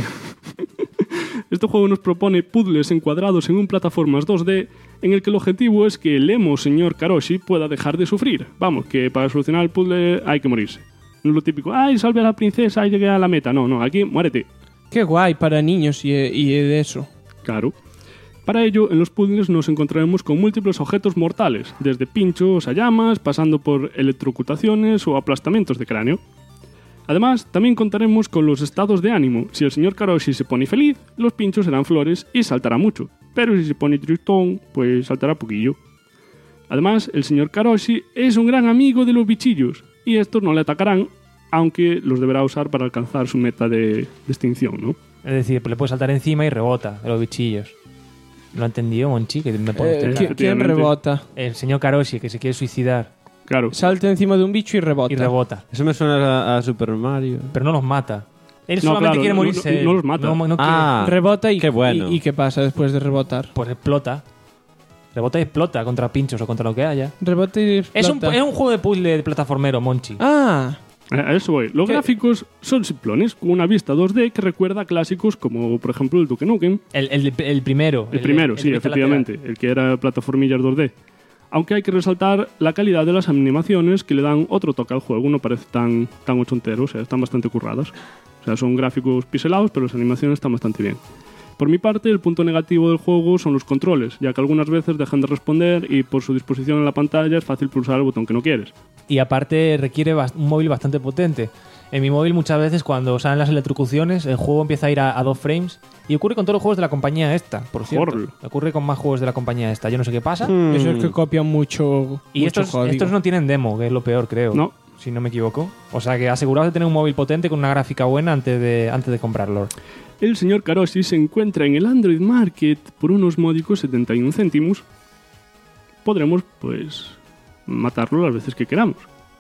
Este juego nos propone puzzles encuadrados en un plataformas 2D en el que el objetivo es que el emo señor Karoshi pueda dejar de sufrir. Vamos, que para solucionar el puzzle hay que morirse. No es lo típico, ¡ay, salve a la princesa y llegué a la meta! No, aquí muérete. Qué guay para niños y de eso. Claro. Para ello, en los puzzles nos encontraremos con múltiples objetos mortales, desde pinchos a llamas, pasando por electrocutaciones o aplastamientos de cráneo. Además, también contaremos con los estados de ánimo. Si el señor Karoshi se pone feliz, los pinchos serán flores y saltará mucho. Pero si se pone tristón, pues saltará poquillo. Además, el señor Karoshi es un gran amigo de los bichillos, y estos no le atacarán, aunque los deberá usar para alcanzar su meta de extinción, ¿no? Es decir, le puedes saltar encima y rebota de los bichillos. ¿Lo ha entendido, Monchi? Que me pone ¿Quién rebota? El señor Karoshi, que se quiere suicidar. Claro. Salta encima de un bicho y rebota. Y rebota. Eso me suena a Super Mario. Pero no los mata. Él No, solamente claro, quiere morirse. no los mata. No Rebota y qué bueno. ¿Y qué pasa después de rebotar? Pues explota. Rebota y explota contra pinchos o contra lo que haya. Rebota y explota. Es un juego de puzzle de plataformero, Monchi. Ah. A eso voy. Los gráficos son simplones, con una vista 2D que recuerda a clásicos como, por ejemplo, el Duke Nukem. El primero. El primero, sí, efectivamente. Lateral. El que era plataformillas 2D. Aunque hay que resaltar la calidad de las animaciones que le dan otro toque al juego. No parece tan ochentero, o sea, están bastante curradas. O sea, son gráficos pixelados, pero las animaciones están bastante bien. Por mi parte, el punto negativo del juego son los controles, ya que algunas veces dejan de responder y por su disposición en la pantalla es fácil pulsar el botón que no quieres. Y aparte requiere un móvil bastante potente. En mi móvil muchas veces cuando salen las electrocuciones el juego empieza a ir a 2 frames y ocurre con todos los juegos de la compañía esta, por cierto. Horror. Ocurre con más juegos de la compañía esta, yo no sé qué pasa. Eso es que copian mucho. Y mucho estos no tienen demo, que es lo peor, creo. No. Si no me equivoco. O sea que aseguraos de tener un móvil potente con una gráfica buena antes de comprarlo. El señor Karoshi se encuentra en el Android Market por unos módicos 71 céntimos. Podremos, pues, matarlo las veces que queramos.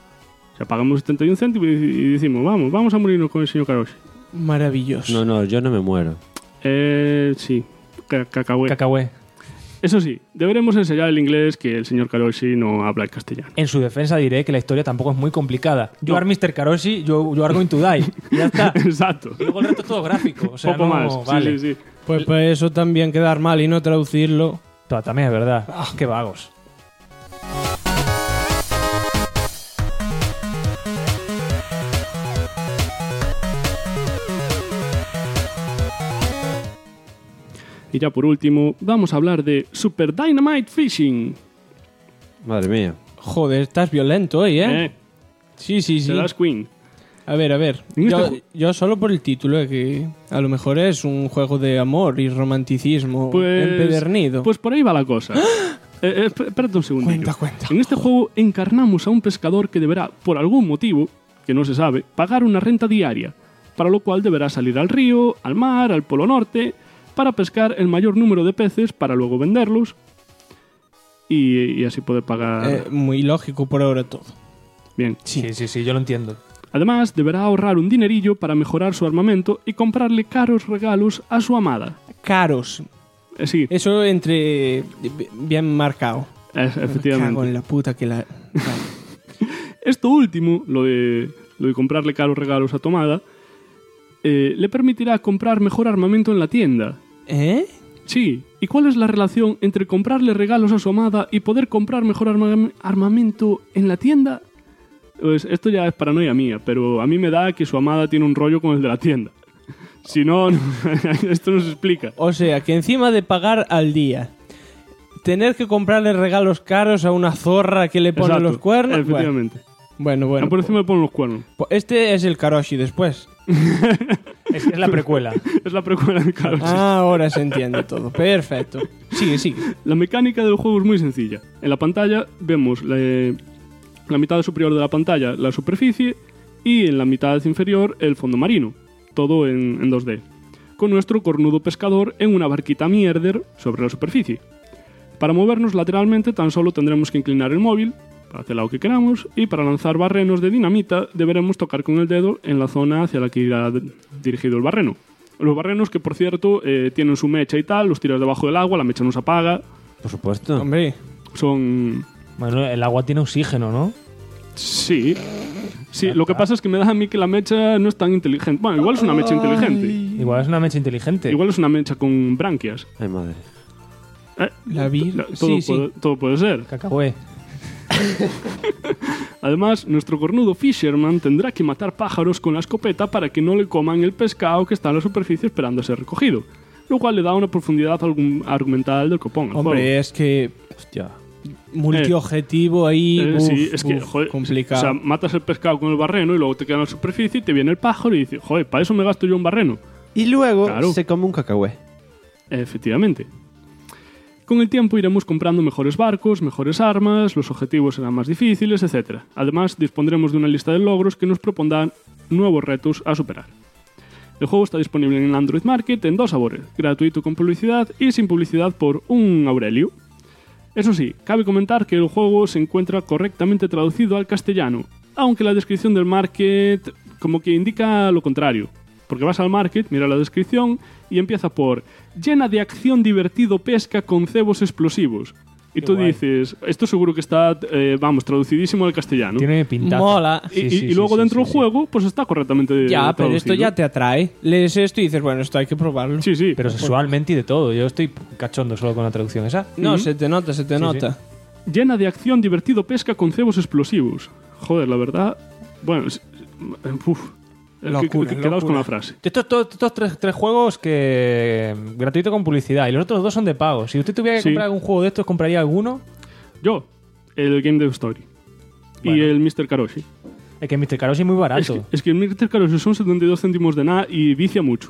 O sea, pagamos 71 céntimos y decimos, vamos a morirnos con el señor Karoshi. Maravilloso. No, yo no me muero. Sí, cacahué. Cacahué. Eso sí, deberemos enseñar el inglés que el señor Karoshi no habla el castellano. En su defensa diré que la historia tampoco es muy complicada. You are Mr. Karoshi, you are going to die. Y ya está. Exacto. Y luego el resto es todo gráfico. O sea, Poco no, más. vale. Sí. Pues eso también quedar mal y no traducirlo. También es verdad. Qué vagos. Y ya por último, vamos a hablar de Super Dynamite Fishing. Madre mía. Joder, estás violento hoy, ¿eh? Sí. The Last Queen. A ver. Yo solo por el título, que a lo mejor es un juego de amor y romanticismo empedernido. Pues por ahí va la cosa. Espérate un segundito. Cuenta. En este juego encarnamos a un pescador que deberá, por algún motivo, que no se sabe, pagar una renta diaria, para lo cual deberá salir al río, al mar, al Polo Norte, para pescar el mayor número de peces para luego venderlos y así poder pagar. Muy lógico por ahora todo. Bien. Sí, yo lo entiendo. Además, deberá ahorrar un dinerillo para mejorar su armamento y comprarle caros regalos a su amada. Caros. Sí. Eso entre bien marcado. Efectivamente. Me cago en la puta que la... Esto último, lo de comprarle caros regalos a tu amada, le permitirá comprar mejor armamento en la tienda. ¿Eh? Sí. ¿Y cuál es la relación entre comprarle regalos a su amada y poder comprar mejor armamento en la tienda? Pues esto ya es paranoia mía, pero a mí me da que su amada tiene un rollo con el de la tienda. Si no, esto no se explica. O sea, que encima de pagar al día, tener que comprarle regalos caros a una zorra que le pone Exacto, los cuernos... efectivamente. Bueno. Por encima le ponen los cuernos. Este es el Karoshi después. Es la precuela. Es la precuela del Karoshi. Ah, ahora se entiende todo. Perfecto. Sigue. La mecánica del juego es muy sencilla. En la pantalla vemos la mitad superior de la pantalla, la superficie, y en la mitad inferior el fondo marino. Todo en 2D. Con nuestro cornudo pescador en una barquita mierder sobre la superficie. Para movernos lateralmente tan solo tendremos que inclinar el móvil para hacer lo que queramos, y para lanzar barrenos de dinamita deberemos tocar con el dedo en la zona hacia la que irá dirigido el barreno. Los barrenos que, por cierto, tienen su mecha y tal, los tiras debajo del agua, la mecha no se apaga. Por supuesto. Hombre. Son... Bueno, el agua tiene oxígeno, ¿no? Sí. Sí, lo que pasa es que me da a mí que la mecha no es tan inteligente. Bueno, igual es una mecha inteligente. Igual es una mecha inteligente. Igual es una mecha con branquias. Ay, madre. Todo puede ser. Cacahué. Además, nuestro cornudo Fisherman tendrá que matar pájaros con la escopeta para que no le coman el pescado que está en la superficie esperando a ser recogido, lo cual le da una profundidad argumental del copón. Hombre, es que... Hostia. Multiobjetivo ahí... sí, es que, joder, complicado. O sea, matas el pescado con el barreno y luego te queda en la superficie y te viene el pájaro y dices, joder, para eso me gasto yo un barreno. Y luego Claro. se come un cacahué. Efectivamente. Con el tiempo iremos comprando mejores barcos, mejores armas, los objetivos serán más difíciles, etc. Además, dispondremos de una lista de logros que nos propondrán nuevos retos a superar. El juego está disponible en Android Market en 2 sabores, gratuito con publicidad y sin publicidad por un Aurelio. Eso sí, cabe comentar que el juego se encuentra correctamente traducido al castellano, aunque la descripción del Market como que indica lo contrario. Porque vas al Market, mira la descripción y empieza por llena de acción, divertido, pesca con cebos explosivos. Y tú dices, esto seguro que está, traducidísimo al castellano. Tiene pintaza. Mola. Y luego dentro del juego, pues está correctamente Ya, pero traducido. esto ya te atrae. Lees esto y dices, bueno, esto hay que probarlo. Sí, sí. Pero sexualmente y de todo. Yo estoy cachondo solo con la traducción esa. No, se te nota. Llena de acción, divertido, pesca con cebos explosivos. Joder, la verdad... Bueno, quedaos con la frase. Estos tres juegos que gratuito con publicidad y los otros 2 son de pago. Si usted tuviera que comprar algún juego de estos, ¿compraría alguno? Yo, el Game Dev Story. Bueno. Y el Mr. Karoshi. Es que Mr. Karoshi es muy barato. Es que el Mr. Karoshi son 72 céntimos de nada y vicia mucho.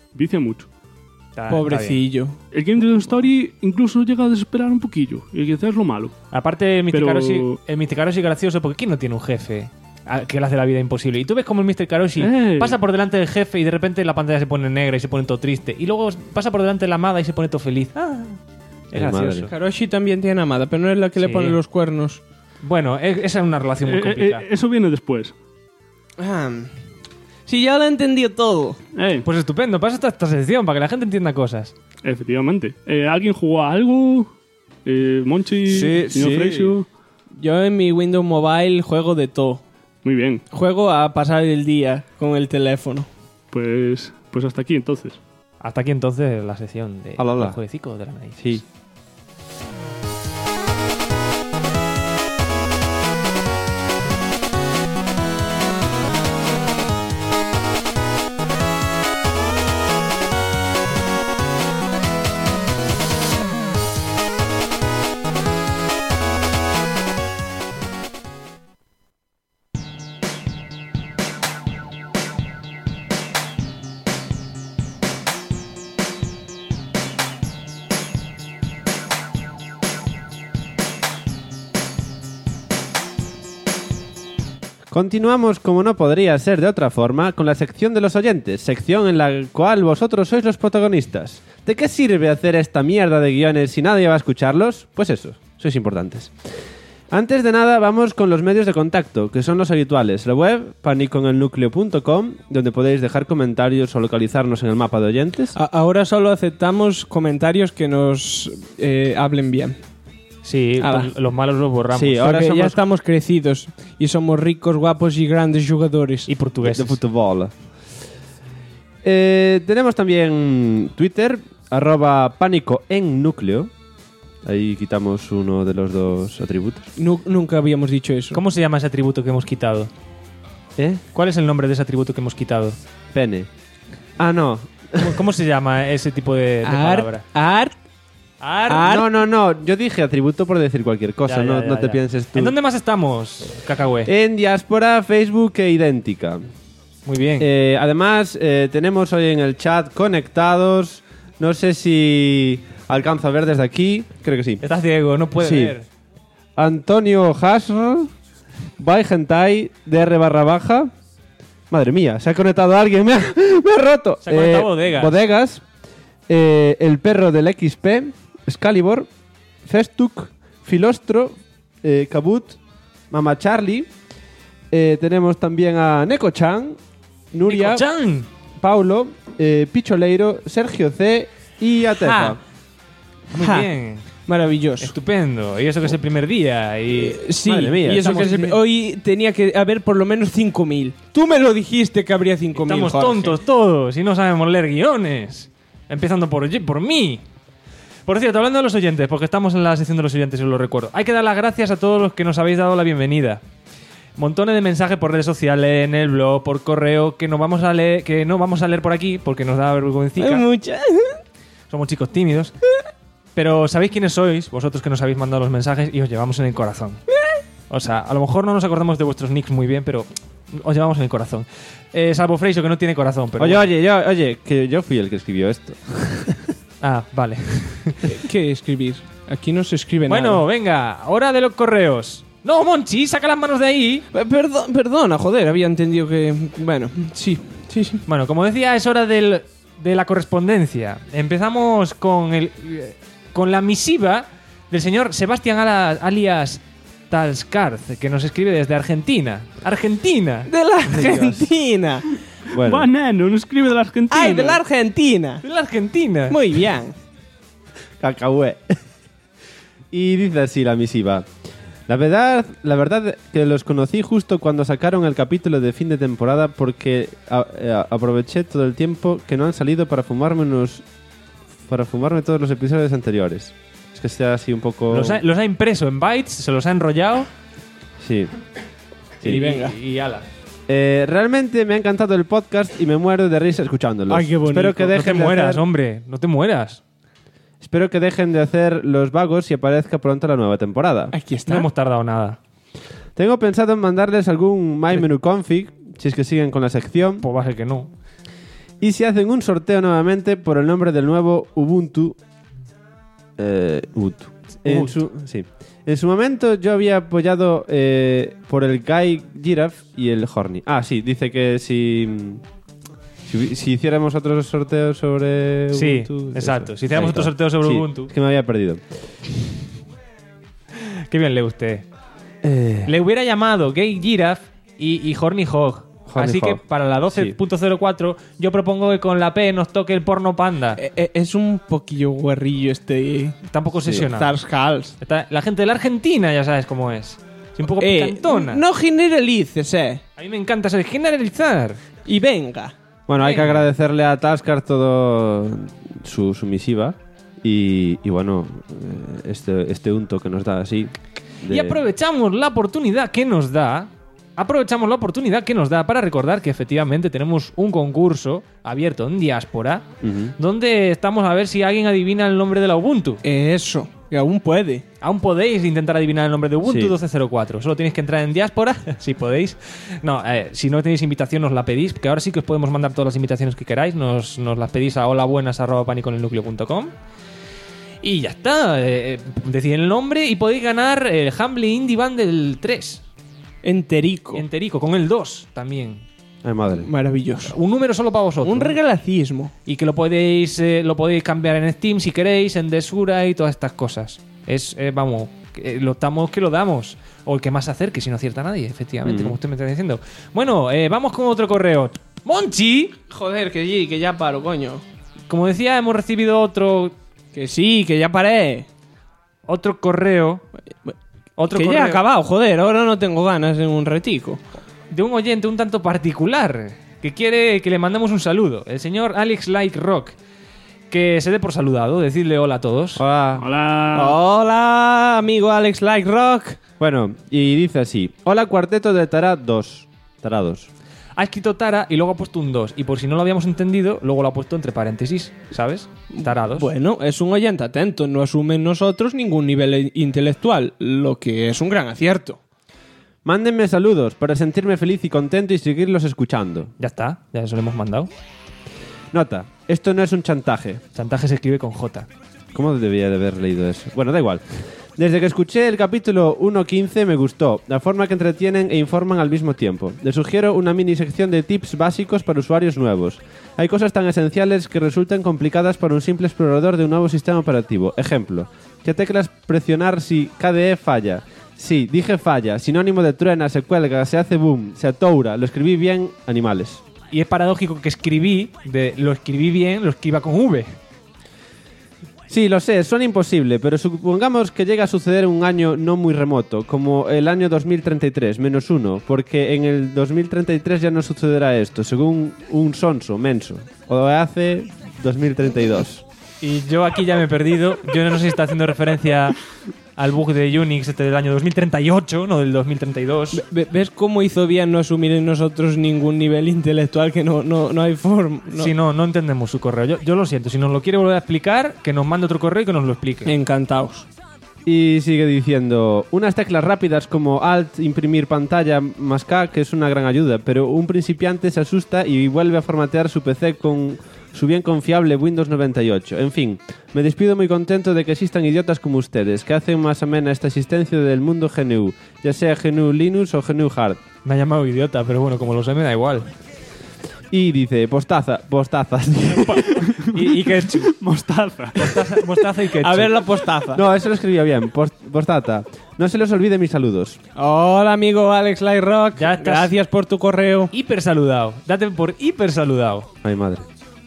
Pobrecillo. El Game Dev Story incluso llega a desesperar un poquillo. Y quizás es lo malo. Aparte, el Mr. Pero- Karoshi es gracioso porque ¿quién no tiene un jefe que le hace la vida imposible? Y tú ves como el Mr. Karoshi pasa por delante del jefe y de repente la pantalla se pone negra y se pone todo triste. Y luego pasa por delante de la amada y se pone todo feliz. Es gracioso. Karoshi también tiene amada, pero no es la que le Sí. pone los cuernos. Bueno, esa es una relación muy complicada. Eso viene después. Sí, ya lo he entendido todo. Pues estupendo, pasa esta sección para que la gente entienda cosas. Efectivamente. ¿Alguien jugó a algo? Monchi, señor Freixo. Yo en mi Windows Mobile juego de todo. Muy bien. Juego a pasar el día con el teléfono. Pues hasta aquí entonces. Hasta aquí entonces la sección de Ala. el jueguecito de la nariz. Sí. Continuamos, como no podría ser de otra forma, con la sección de los oyentes, sección en la cual vosotros sois los protagonistas. ¿De qué sirve hacer esta mierda de guiones si nadie va a escucharlos? Pues eso, sois importantes. Antes de nada, vamos con los medios de contacto, que son los habituales. La web, paniconelnucleo.com, donde podéis dejar comentarios o localizarnos en el mapa de oyentes. Ahora solo aceptamos comentarios que nos hablen bien. Sí, los malos los borramos. Sí, ahora ya estamos crecidos y somos ricos, guapos y grandes jugadores. Y portugueses. De fútbol. Tenemos también Twitter, @pánicoennúcleo. Ahí quitamos uno de los dos atributos. Nunca habíamos dicho eso. ¿Cómo se llama ese atributo que hemos quitado? ¿Cuál es el nombre de ese atributo que hemos quitado? Pene. Ah, no. ¿Cómo se llama ese tipo de palabra? No. Yo dije atributo por decir cualquier cosa. No te pienses tú. ¿En dónde más estamos, Cacahué? En Diáspora, Facebook e Idéntica. Muy bien. Además, tenemos hoy en el chat conectados. No sé si alcanzo a ver desde aquí. Creo que sí. Estás ciego, no puedes ver. Antonio Hasr, Baigentai, DR_. Madre mía, se ha conectado alguien. Me ha roto. Se ha conectado Bodegas. Bodegas. El perro del XP. Excalibur. Festuk. Filostro. Kabut. Mama Charlie. Tenemos también a Neko-chan. Nuria. Neko-chan. Paulo. Picholeiro. Sergio C. Y Atefa. Muy bien. Maravilloso. Estupendo. Y eso que es el primer día. Sí, Madre mía, y eso que hoy tenía que haber por lo menos 5.000. Tú me lo dijiste que habría 5.000. Estamos Jorge. tontos todos y no sabemos leer guiones. Empezando por mí. Por cierto, hablando de los oyentes, porque estamos en la sección de los oyentes y os lo recuerdo. Hay que dar las gracias a todos los que nos habéis dado la bienvenida. Montones de mensajes por redes sociales, en el blog, por correo, que no vamos a leer por aquí porque nos da vergüencica. Somos chicos tímidos. Pero sabéis quiénes sois, vosotros que nos habéis mandado los mensajes, y os llevamos en el corazón. O sea, a lo mejor no nos acordamos de vuestros nicks muy bien, pero os llevamos en el corazón. Salvo Freixo, que no tiene corazón. Pero Oye, que yo fui el que escribió esto. Ah, vale. ¿Qué escribir? Aquí no se escribe nada. Bueno, venga, hora de los correos. No, Monchi, saca las manos de ahí. Perdona, joder, había entendido que... Bueno, sí. Bueno, como decía, es hora de la correspondencia. Empezamos con la misiva del señor Sebastián alias Talskarth, que nos escribe desde Argentina. ¡Argentina! ¡De la Argentina! Bueno. Banano, nos escribe de la Argentina. ¡Ay, de la Argentina! ¡De la Argentina! Muy bien. Cacahué. Y dice así la misiva. La verdad que los conocí justo cuando sacaron el capítulo de fin de temporada porque aproveché todo el tiempo que no han salido para fumarme todos los episodios anteriores. Es que sea así un poco... Los ha impreso en bytes, se los ha enrollado. Sí. Y venga. Y ala. Realmente me ha encantado el podcast y me muero de risa escuchándolos. Ay, qué bonito. Espero que dejen no te mueras, hombre. No te mueras. Espero que dejen de hacer los vagos y aparezca pronto la nueva temporada. Aquí está. No hemos tardado nada. Tengo pensado en mandarles algún My Menu Config, si es que siguen con la sección. Pues va a ser que no. Y si hacen un sorteo nuevamente por el nombre del nuevo Ubuntu. En su momento yo había apoyado por el Guy Giraffe y el Horny. Ah, sí, dice que si hiciéramos otros sorteos sobre Ubuntu... Sí, exacto. Si hiciéramos otro sorteo sobre Ubuntu... Es que me había perdido. Qué bien lee usted. Le hubiera llamado Gay Giraffe y Horny Hog. Así que para la 12.04 yo propongo que con la P nos toque el porno panda. Es un poquillo guarrillo este... Tampoco obsesionado. La gente de la Argentina ya sabes cómo es. Es un poco picantona. No generalices, A mí me encanta eso de generalizar. Y venga. Bueno, hay que agradecerle a Taskar todo su misiva. Y bueno, este unto que nos da así. Y aprovechamos la oportunidad que nos da para recordar que efectivamente tenemos un concurso abierto en Diáspora, donde estamos a ver si alguien adivina el nombre de la Ubuntu. Eso, que aún puede. Aún podéis intentar adivinar el nombre de Ubuntu Sí. 12.04. Solo tenéis que entrar en Diáspora, si podéis. No, si no tenéis invitación, nos la pedís, que ahora sí que os podemos mandar todas las invitaciones que queráis. Nos las pedís a holabuenas@paniconelnucleo.com. Y ya está. Decid el nombre y podéis ganar el Humble Indie Bundle 3. Enterico, con el 2 también. Ay, madre. Maravilloso. Un número solo para vosotros. Un regalacismo. Y que lo podéis cambiar en Steam si queréis, en Desura y todas estas cosas. Lo damos. O el que más se acerque, si no acierta nadie, efectivamente, como usted me está diciendo. Bueno, vamos con otro correo. ¡Monchi! Joder, que ya paro, coño. Como decía, hemos recibido otro... Que sí, que ya paré. Otro correo. Que ya he acabado, joder, ahora no tengo ganas en un retico. De un oyente un tanto particular, que quiere que le mandemos un saludo. El señor Alex Like Rock. Que se dé por saludado, decirle hola a todos. Hola. Hola, amigo Alex Like Rock. Bueno, y dice así. Hola, cuarteto de Tarados. Ha escrito Tara y luego ha puesto un 2. Y por si no lo habíamos entendido, luego lo ha puesto entre paréntesis, ¿sabes? Tarados. Bueno, es un oyente atento, no asume en nosotros ningún nivel intelectual, lo que es un gran acierto. Mándenme saludos para sentirme feliz y contento y seguirlos escuchando. Ya está, ya eso lo hemos mandado. Nota, esto no es un chantaje. Chantaje se escribe con J. ¿Cómo debía de haber leído eso? Bueno, da igual. Desde que escuché el capítulo 1.15 me gustó, la forma que entretienen e informan al mismo tiempo. Les sugiero una mini sección de tips básicos para usuarios nuevos. Hay cosas tan esenciales que resultan complicadas para un simple explorador de un nuevo sistema operativo. Ejemplo, ¿qué teclas presionar si KDE falla? Sí, dije falla, sinónimo de truena, se cuelga, se hace boom, se atoura, lo escribí bien, animales. Y es paradójico que lo escribí bien, lo escriba con V. Sí, lo sé, suena imposible, pero supongamos que llega a suceder en un año no muy remoto, como el año 2033, -1, porque en el 2033 ya no sucederá esto, según un sonso, menso, o hace 2032. Y yo aquí ya me he perdido, yo no sé si está haciendo referencia al bug de Unix del año 2038, no del 2032. ¿Ves cómo hizo bien no asumir en nosotros ningún nivel intelectual que no hay forma? No. Sí, no entendemos su correo. Yo lo siento, si nos lo quiere volver a explicar, que nos mande otro correo y que nos lo explique. Encantados. Y sigue diciendo, unas teclas rápidas como Alt, imprimir pantalla, más K, que es una gran ayuda, pero un principiante se asusta y vuelve a formatear su PC con su bien confiable Windows 98. En fin, me despido muy contento de que existan idiotas como ustedes, que hacen más amena esta existencia del mundo GNU, ya sea GNU Linux o GNU Hard. Me ha llamado idiota, pero bueno, como lo sé me da igual. Y dice, postazas. y ketchup. Mostaza y ketchup. A ver la postaza. No, eso lo escribía bien, postata. No se les olvide mis saludos. Hola, amigo Alex Light Rock. Ya estás. Gracias por tu correo. Hiper saludado. Date por hiper saludado. Ay, madre.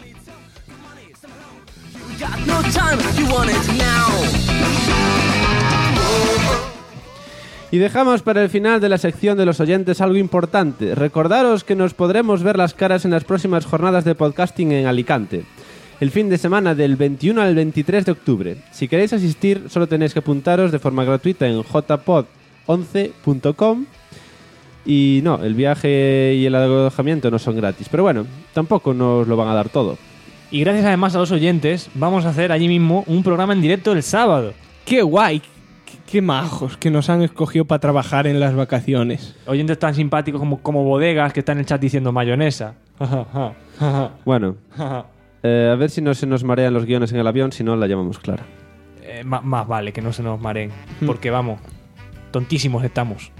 Y dejamos para el final de la sección de los oyentes algo importante. Recordaros que nos podremos ver las caras en las próximas jornadas de podcasting en Alicante, el fin de semana del 21 al 23 de octubre. Si queréis asistir, solo tenéis que apuntaros de forma gratuita en jpod11.com. Y no, el viaje y el alojamiento no son gratis, pero bueno, tampoco nos lo van a dar todo. Y gracias además a los oyentes, vamos a hacer allí mismo un programa en directo el sábado. ¡Qué guay! ¡Qué majos que nos han escogido para trabajar en las vacaciones! Oyentes tan simpáticos como bodegas que están en el chat diciendo mayonesa. Bueno, a ver si no se nos marean los guiones en el avión, si no la llamamos Clara. Más vale que no se nos mareen, porque vamos, tontísimos estamos.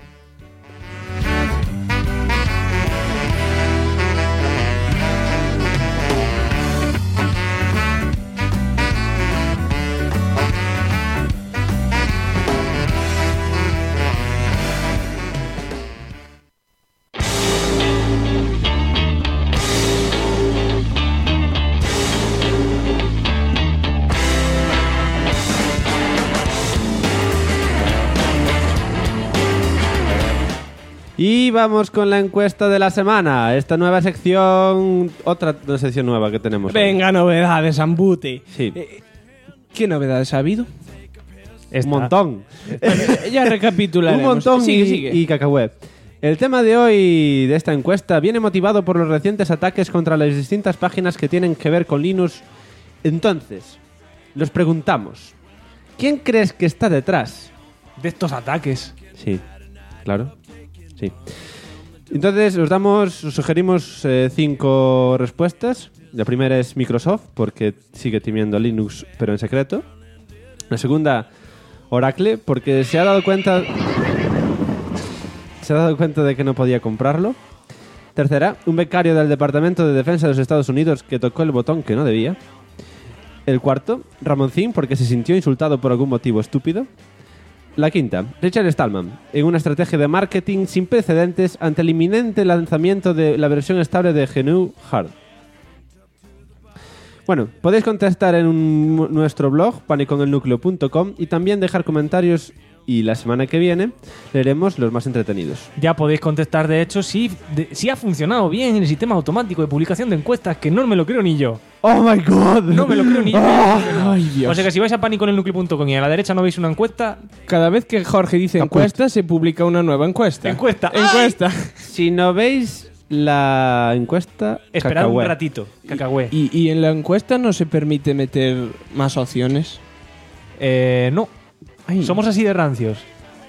Y vamos con la encuesta de la semana. Esta nueva sección... Otra sección nueva que tenemos. Venga, novedades, Ambute. Sí. ¿Qué novedades ha habido? Un montón. Ya recapitularemos. Un montón Sigue. y cacahuet. El tema de hoy de esta encuesta viene motivado por los recientes ataques contra las distintas páginas que tienen que ver con Linux. Entonces, los preguntamos. ¿Quién crees que está detrás de estos ataques? Sí, claro. Sí. Entonces os sugerimos 5 respuestas. La primera es Microsoft, porque sigue temiendo Linux, pero en secreto. La segunda, Oracle, porque se ha dado cuenta de que no podía comprarlo. Tercera, un becario del Departamento de Defensa de los Estados Unidos que tocó el botón que no debía. El cuarto, Ramoncín, porque se sintió insultado por algún motivo estúpido. La quinta, Richard Stallman, en una estrategia de marketing sin precedentes ante el inminente lanzamiento de la versión estable de GNU Hard. Bueno, podéis contestar en nuestro blog, paniconelnucleo.com, y también dejar comentarios, y la semana que viene leeremos los más entretenidos. Ya podéis contestar, de hecho, si ha funcionado bien el sistema automático de publicación de encuestas, que no me lo creo ni yo. ¡Oh, my God! No me lo creo ni yo. Ay, Dios. O sea que si vais a paniconelnucleo.com y a la derecha no veis una encuesta... Cada vez que Jorge dice encuesta, se publica una nueva encuesta. ¡Encuesta! Encuesta. Si no veis la encuesta, Esperad cacahué. un ratito, cacahué. ¿Y en la encuesta no se permite meter más opciones? No. Ay. Somos así de rancios.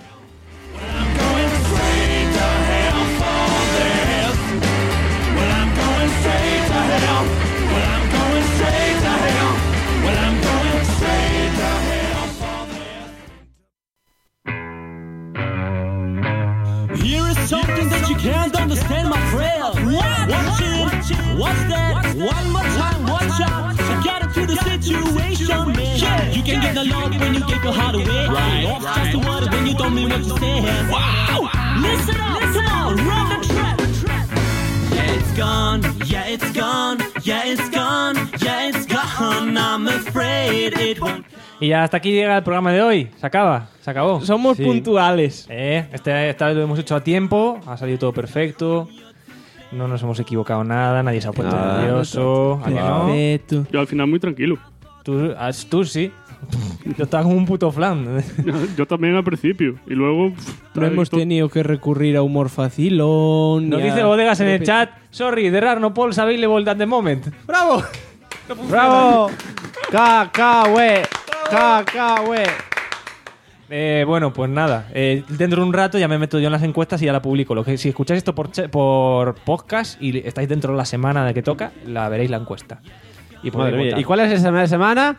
Here is something that you can't understand, my friend. Watch it, watch that. One more time, watch out. Get into the situation, man. You can get the love when you get your heart away. Off just the word when you don't mean what you say. Wow! Listen up, come on, run the track. Yeah, it's gone, yeah, it's gone, yeah, it's gone, yeah, it's gone. I'm afraid it won't. Y hasta aquí llega el programa de hoy. Se acaba, se acabó. Somos puntuales. Esta vez lo hemos hecho a tiempo. Ha salido todo perfecto. No nos hemos equivocado nada. Nadie se ha puesto nervioso. ¿A que no? Perfecto. Yo al final muy tranquilo. Tú sí. Yo estaba como un puto flan. Yo también al principio. Y luego... No hemos tenido que recurrir a humor facilón. Nos dice Bodegas en el chat. Sorry, there are no polls available at the moment. ¡Bravo! ¡Bravo! ¡Cacahué! ¡Cacahué! Bueno, pues nada. Dentro de un rato ya me meto yo en las encuestas y ya la publico. Si escucháis esto por podcast y estáis dentro de la semana de que toca, la veréis la encuesta. Y, Madre mía. ¿Y cuál es esa semana?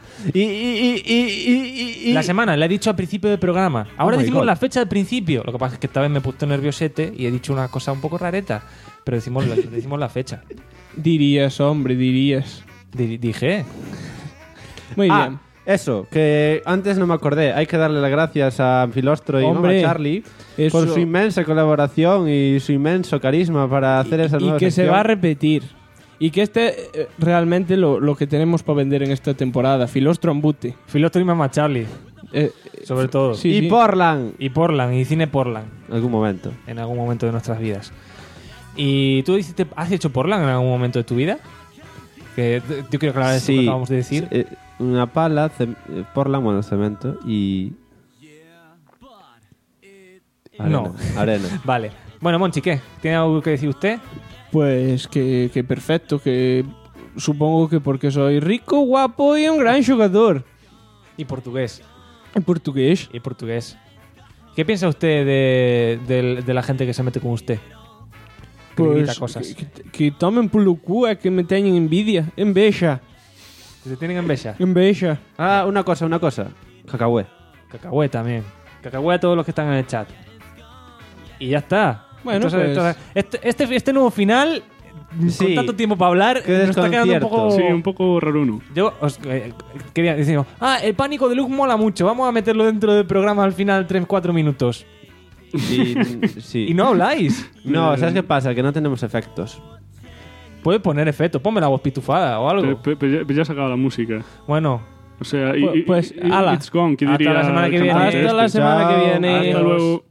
La semana, la he dicho al principio del programa. Ahora decimos God. la fecha del principio. Lo que pasa es que esta vez me he puesto nerviosete y he dicho una cosa un poco rareta. Pero decimos la fecha. Dirías, hombre, dirías. Dije. Muy bien. Eso, que antes no me acordé. Hay que darle las gracias a Filostro y Hombre, a Charlie eso. por su inmensa colaboración y su inmenso carisma para hacer esa nueva Y que sección. se va a repetir. Y que realmente lo que tenemos para vender en esta temporada. Filostro Ambute. Filostro y Mamá Charlie. Sobre todo. Sí, y sí. Portland. Y Portland, y Cine Portland. En algún momento. En algún momento de nuestras vidas. ¿Y tú has hecho Portland en algún momento de tu vida? Que yo quiero aclarar eso que acabamos de decir. Una pala, Portland, bueno, cemento y... Arena. Vale. Bueno, Monchi, ¿qué? ¿Tiene algo que decir usted? Pues que perfecto, que supongo que porque soy rico, guapo y un gran jugador. Y portugués. ¿En portugués? Y portugués. ¿Qué piensa usted de la gente que se mete con usted? Que le grita cosas. Que tomen por lo culo, que me tengan envidia. Enveja. ¿Que se tienen enveja? Enveja. Ah, una cosa. Cacahué. Cacahué también. Cacahué a todos los que están en el chat. Y ya está. Bueno, entonces, este nuevo final, con tanto tiempo para hablar, nos está quedando un poco... Sí, un poco raruno. Yo os quería decir, el pánico de Luke mola mucho, vamos a meterlo dentro del programa al final 3-4 minutos. Sí. Y no habláis. No, ¿sabes qué pasa? Que no tenemos efectos. Puedes poner efectos, ponme la voz pitufada o algo. Pero ya se acaba la música. Bueno. O sea, pues, ala. it's gone, que Hasta diría la semana que el viene. cantante Hasta la semana que viene. Hasta luego.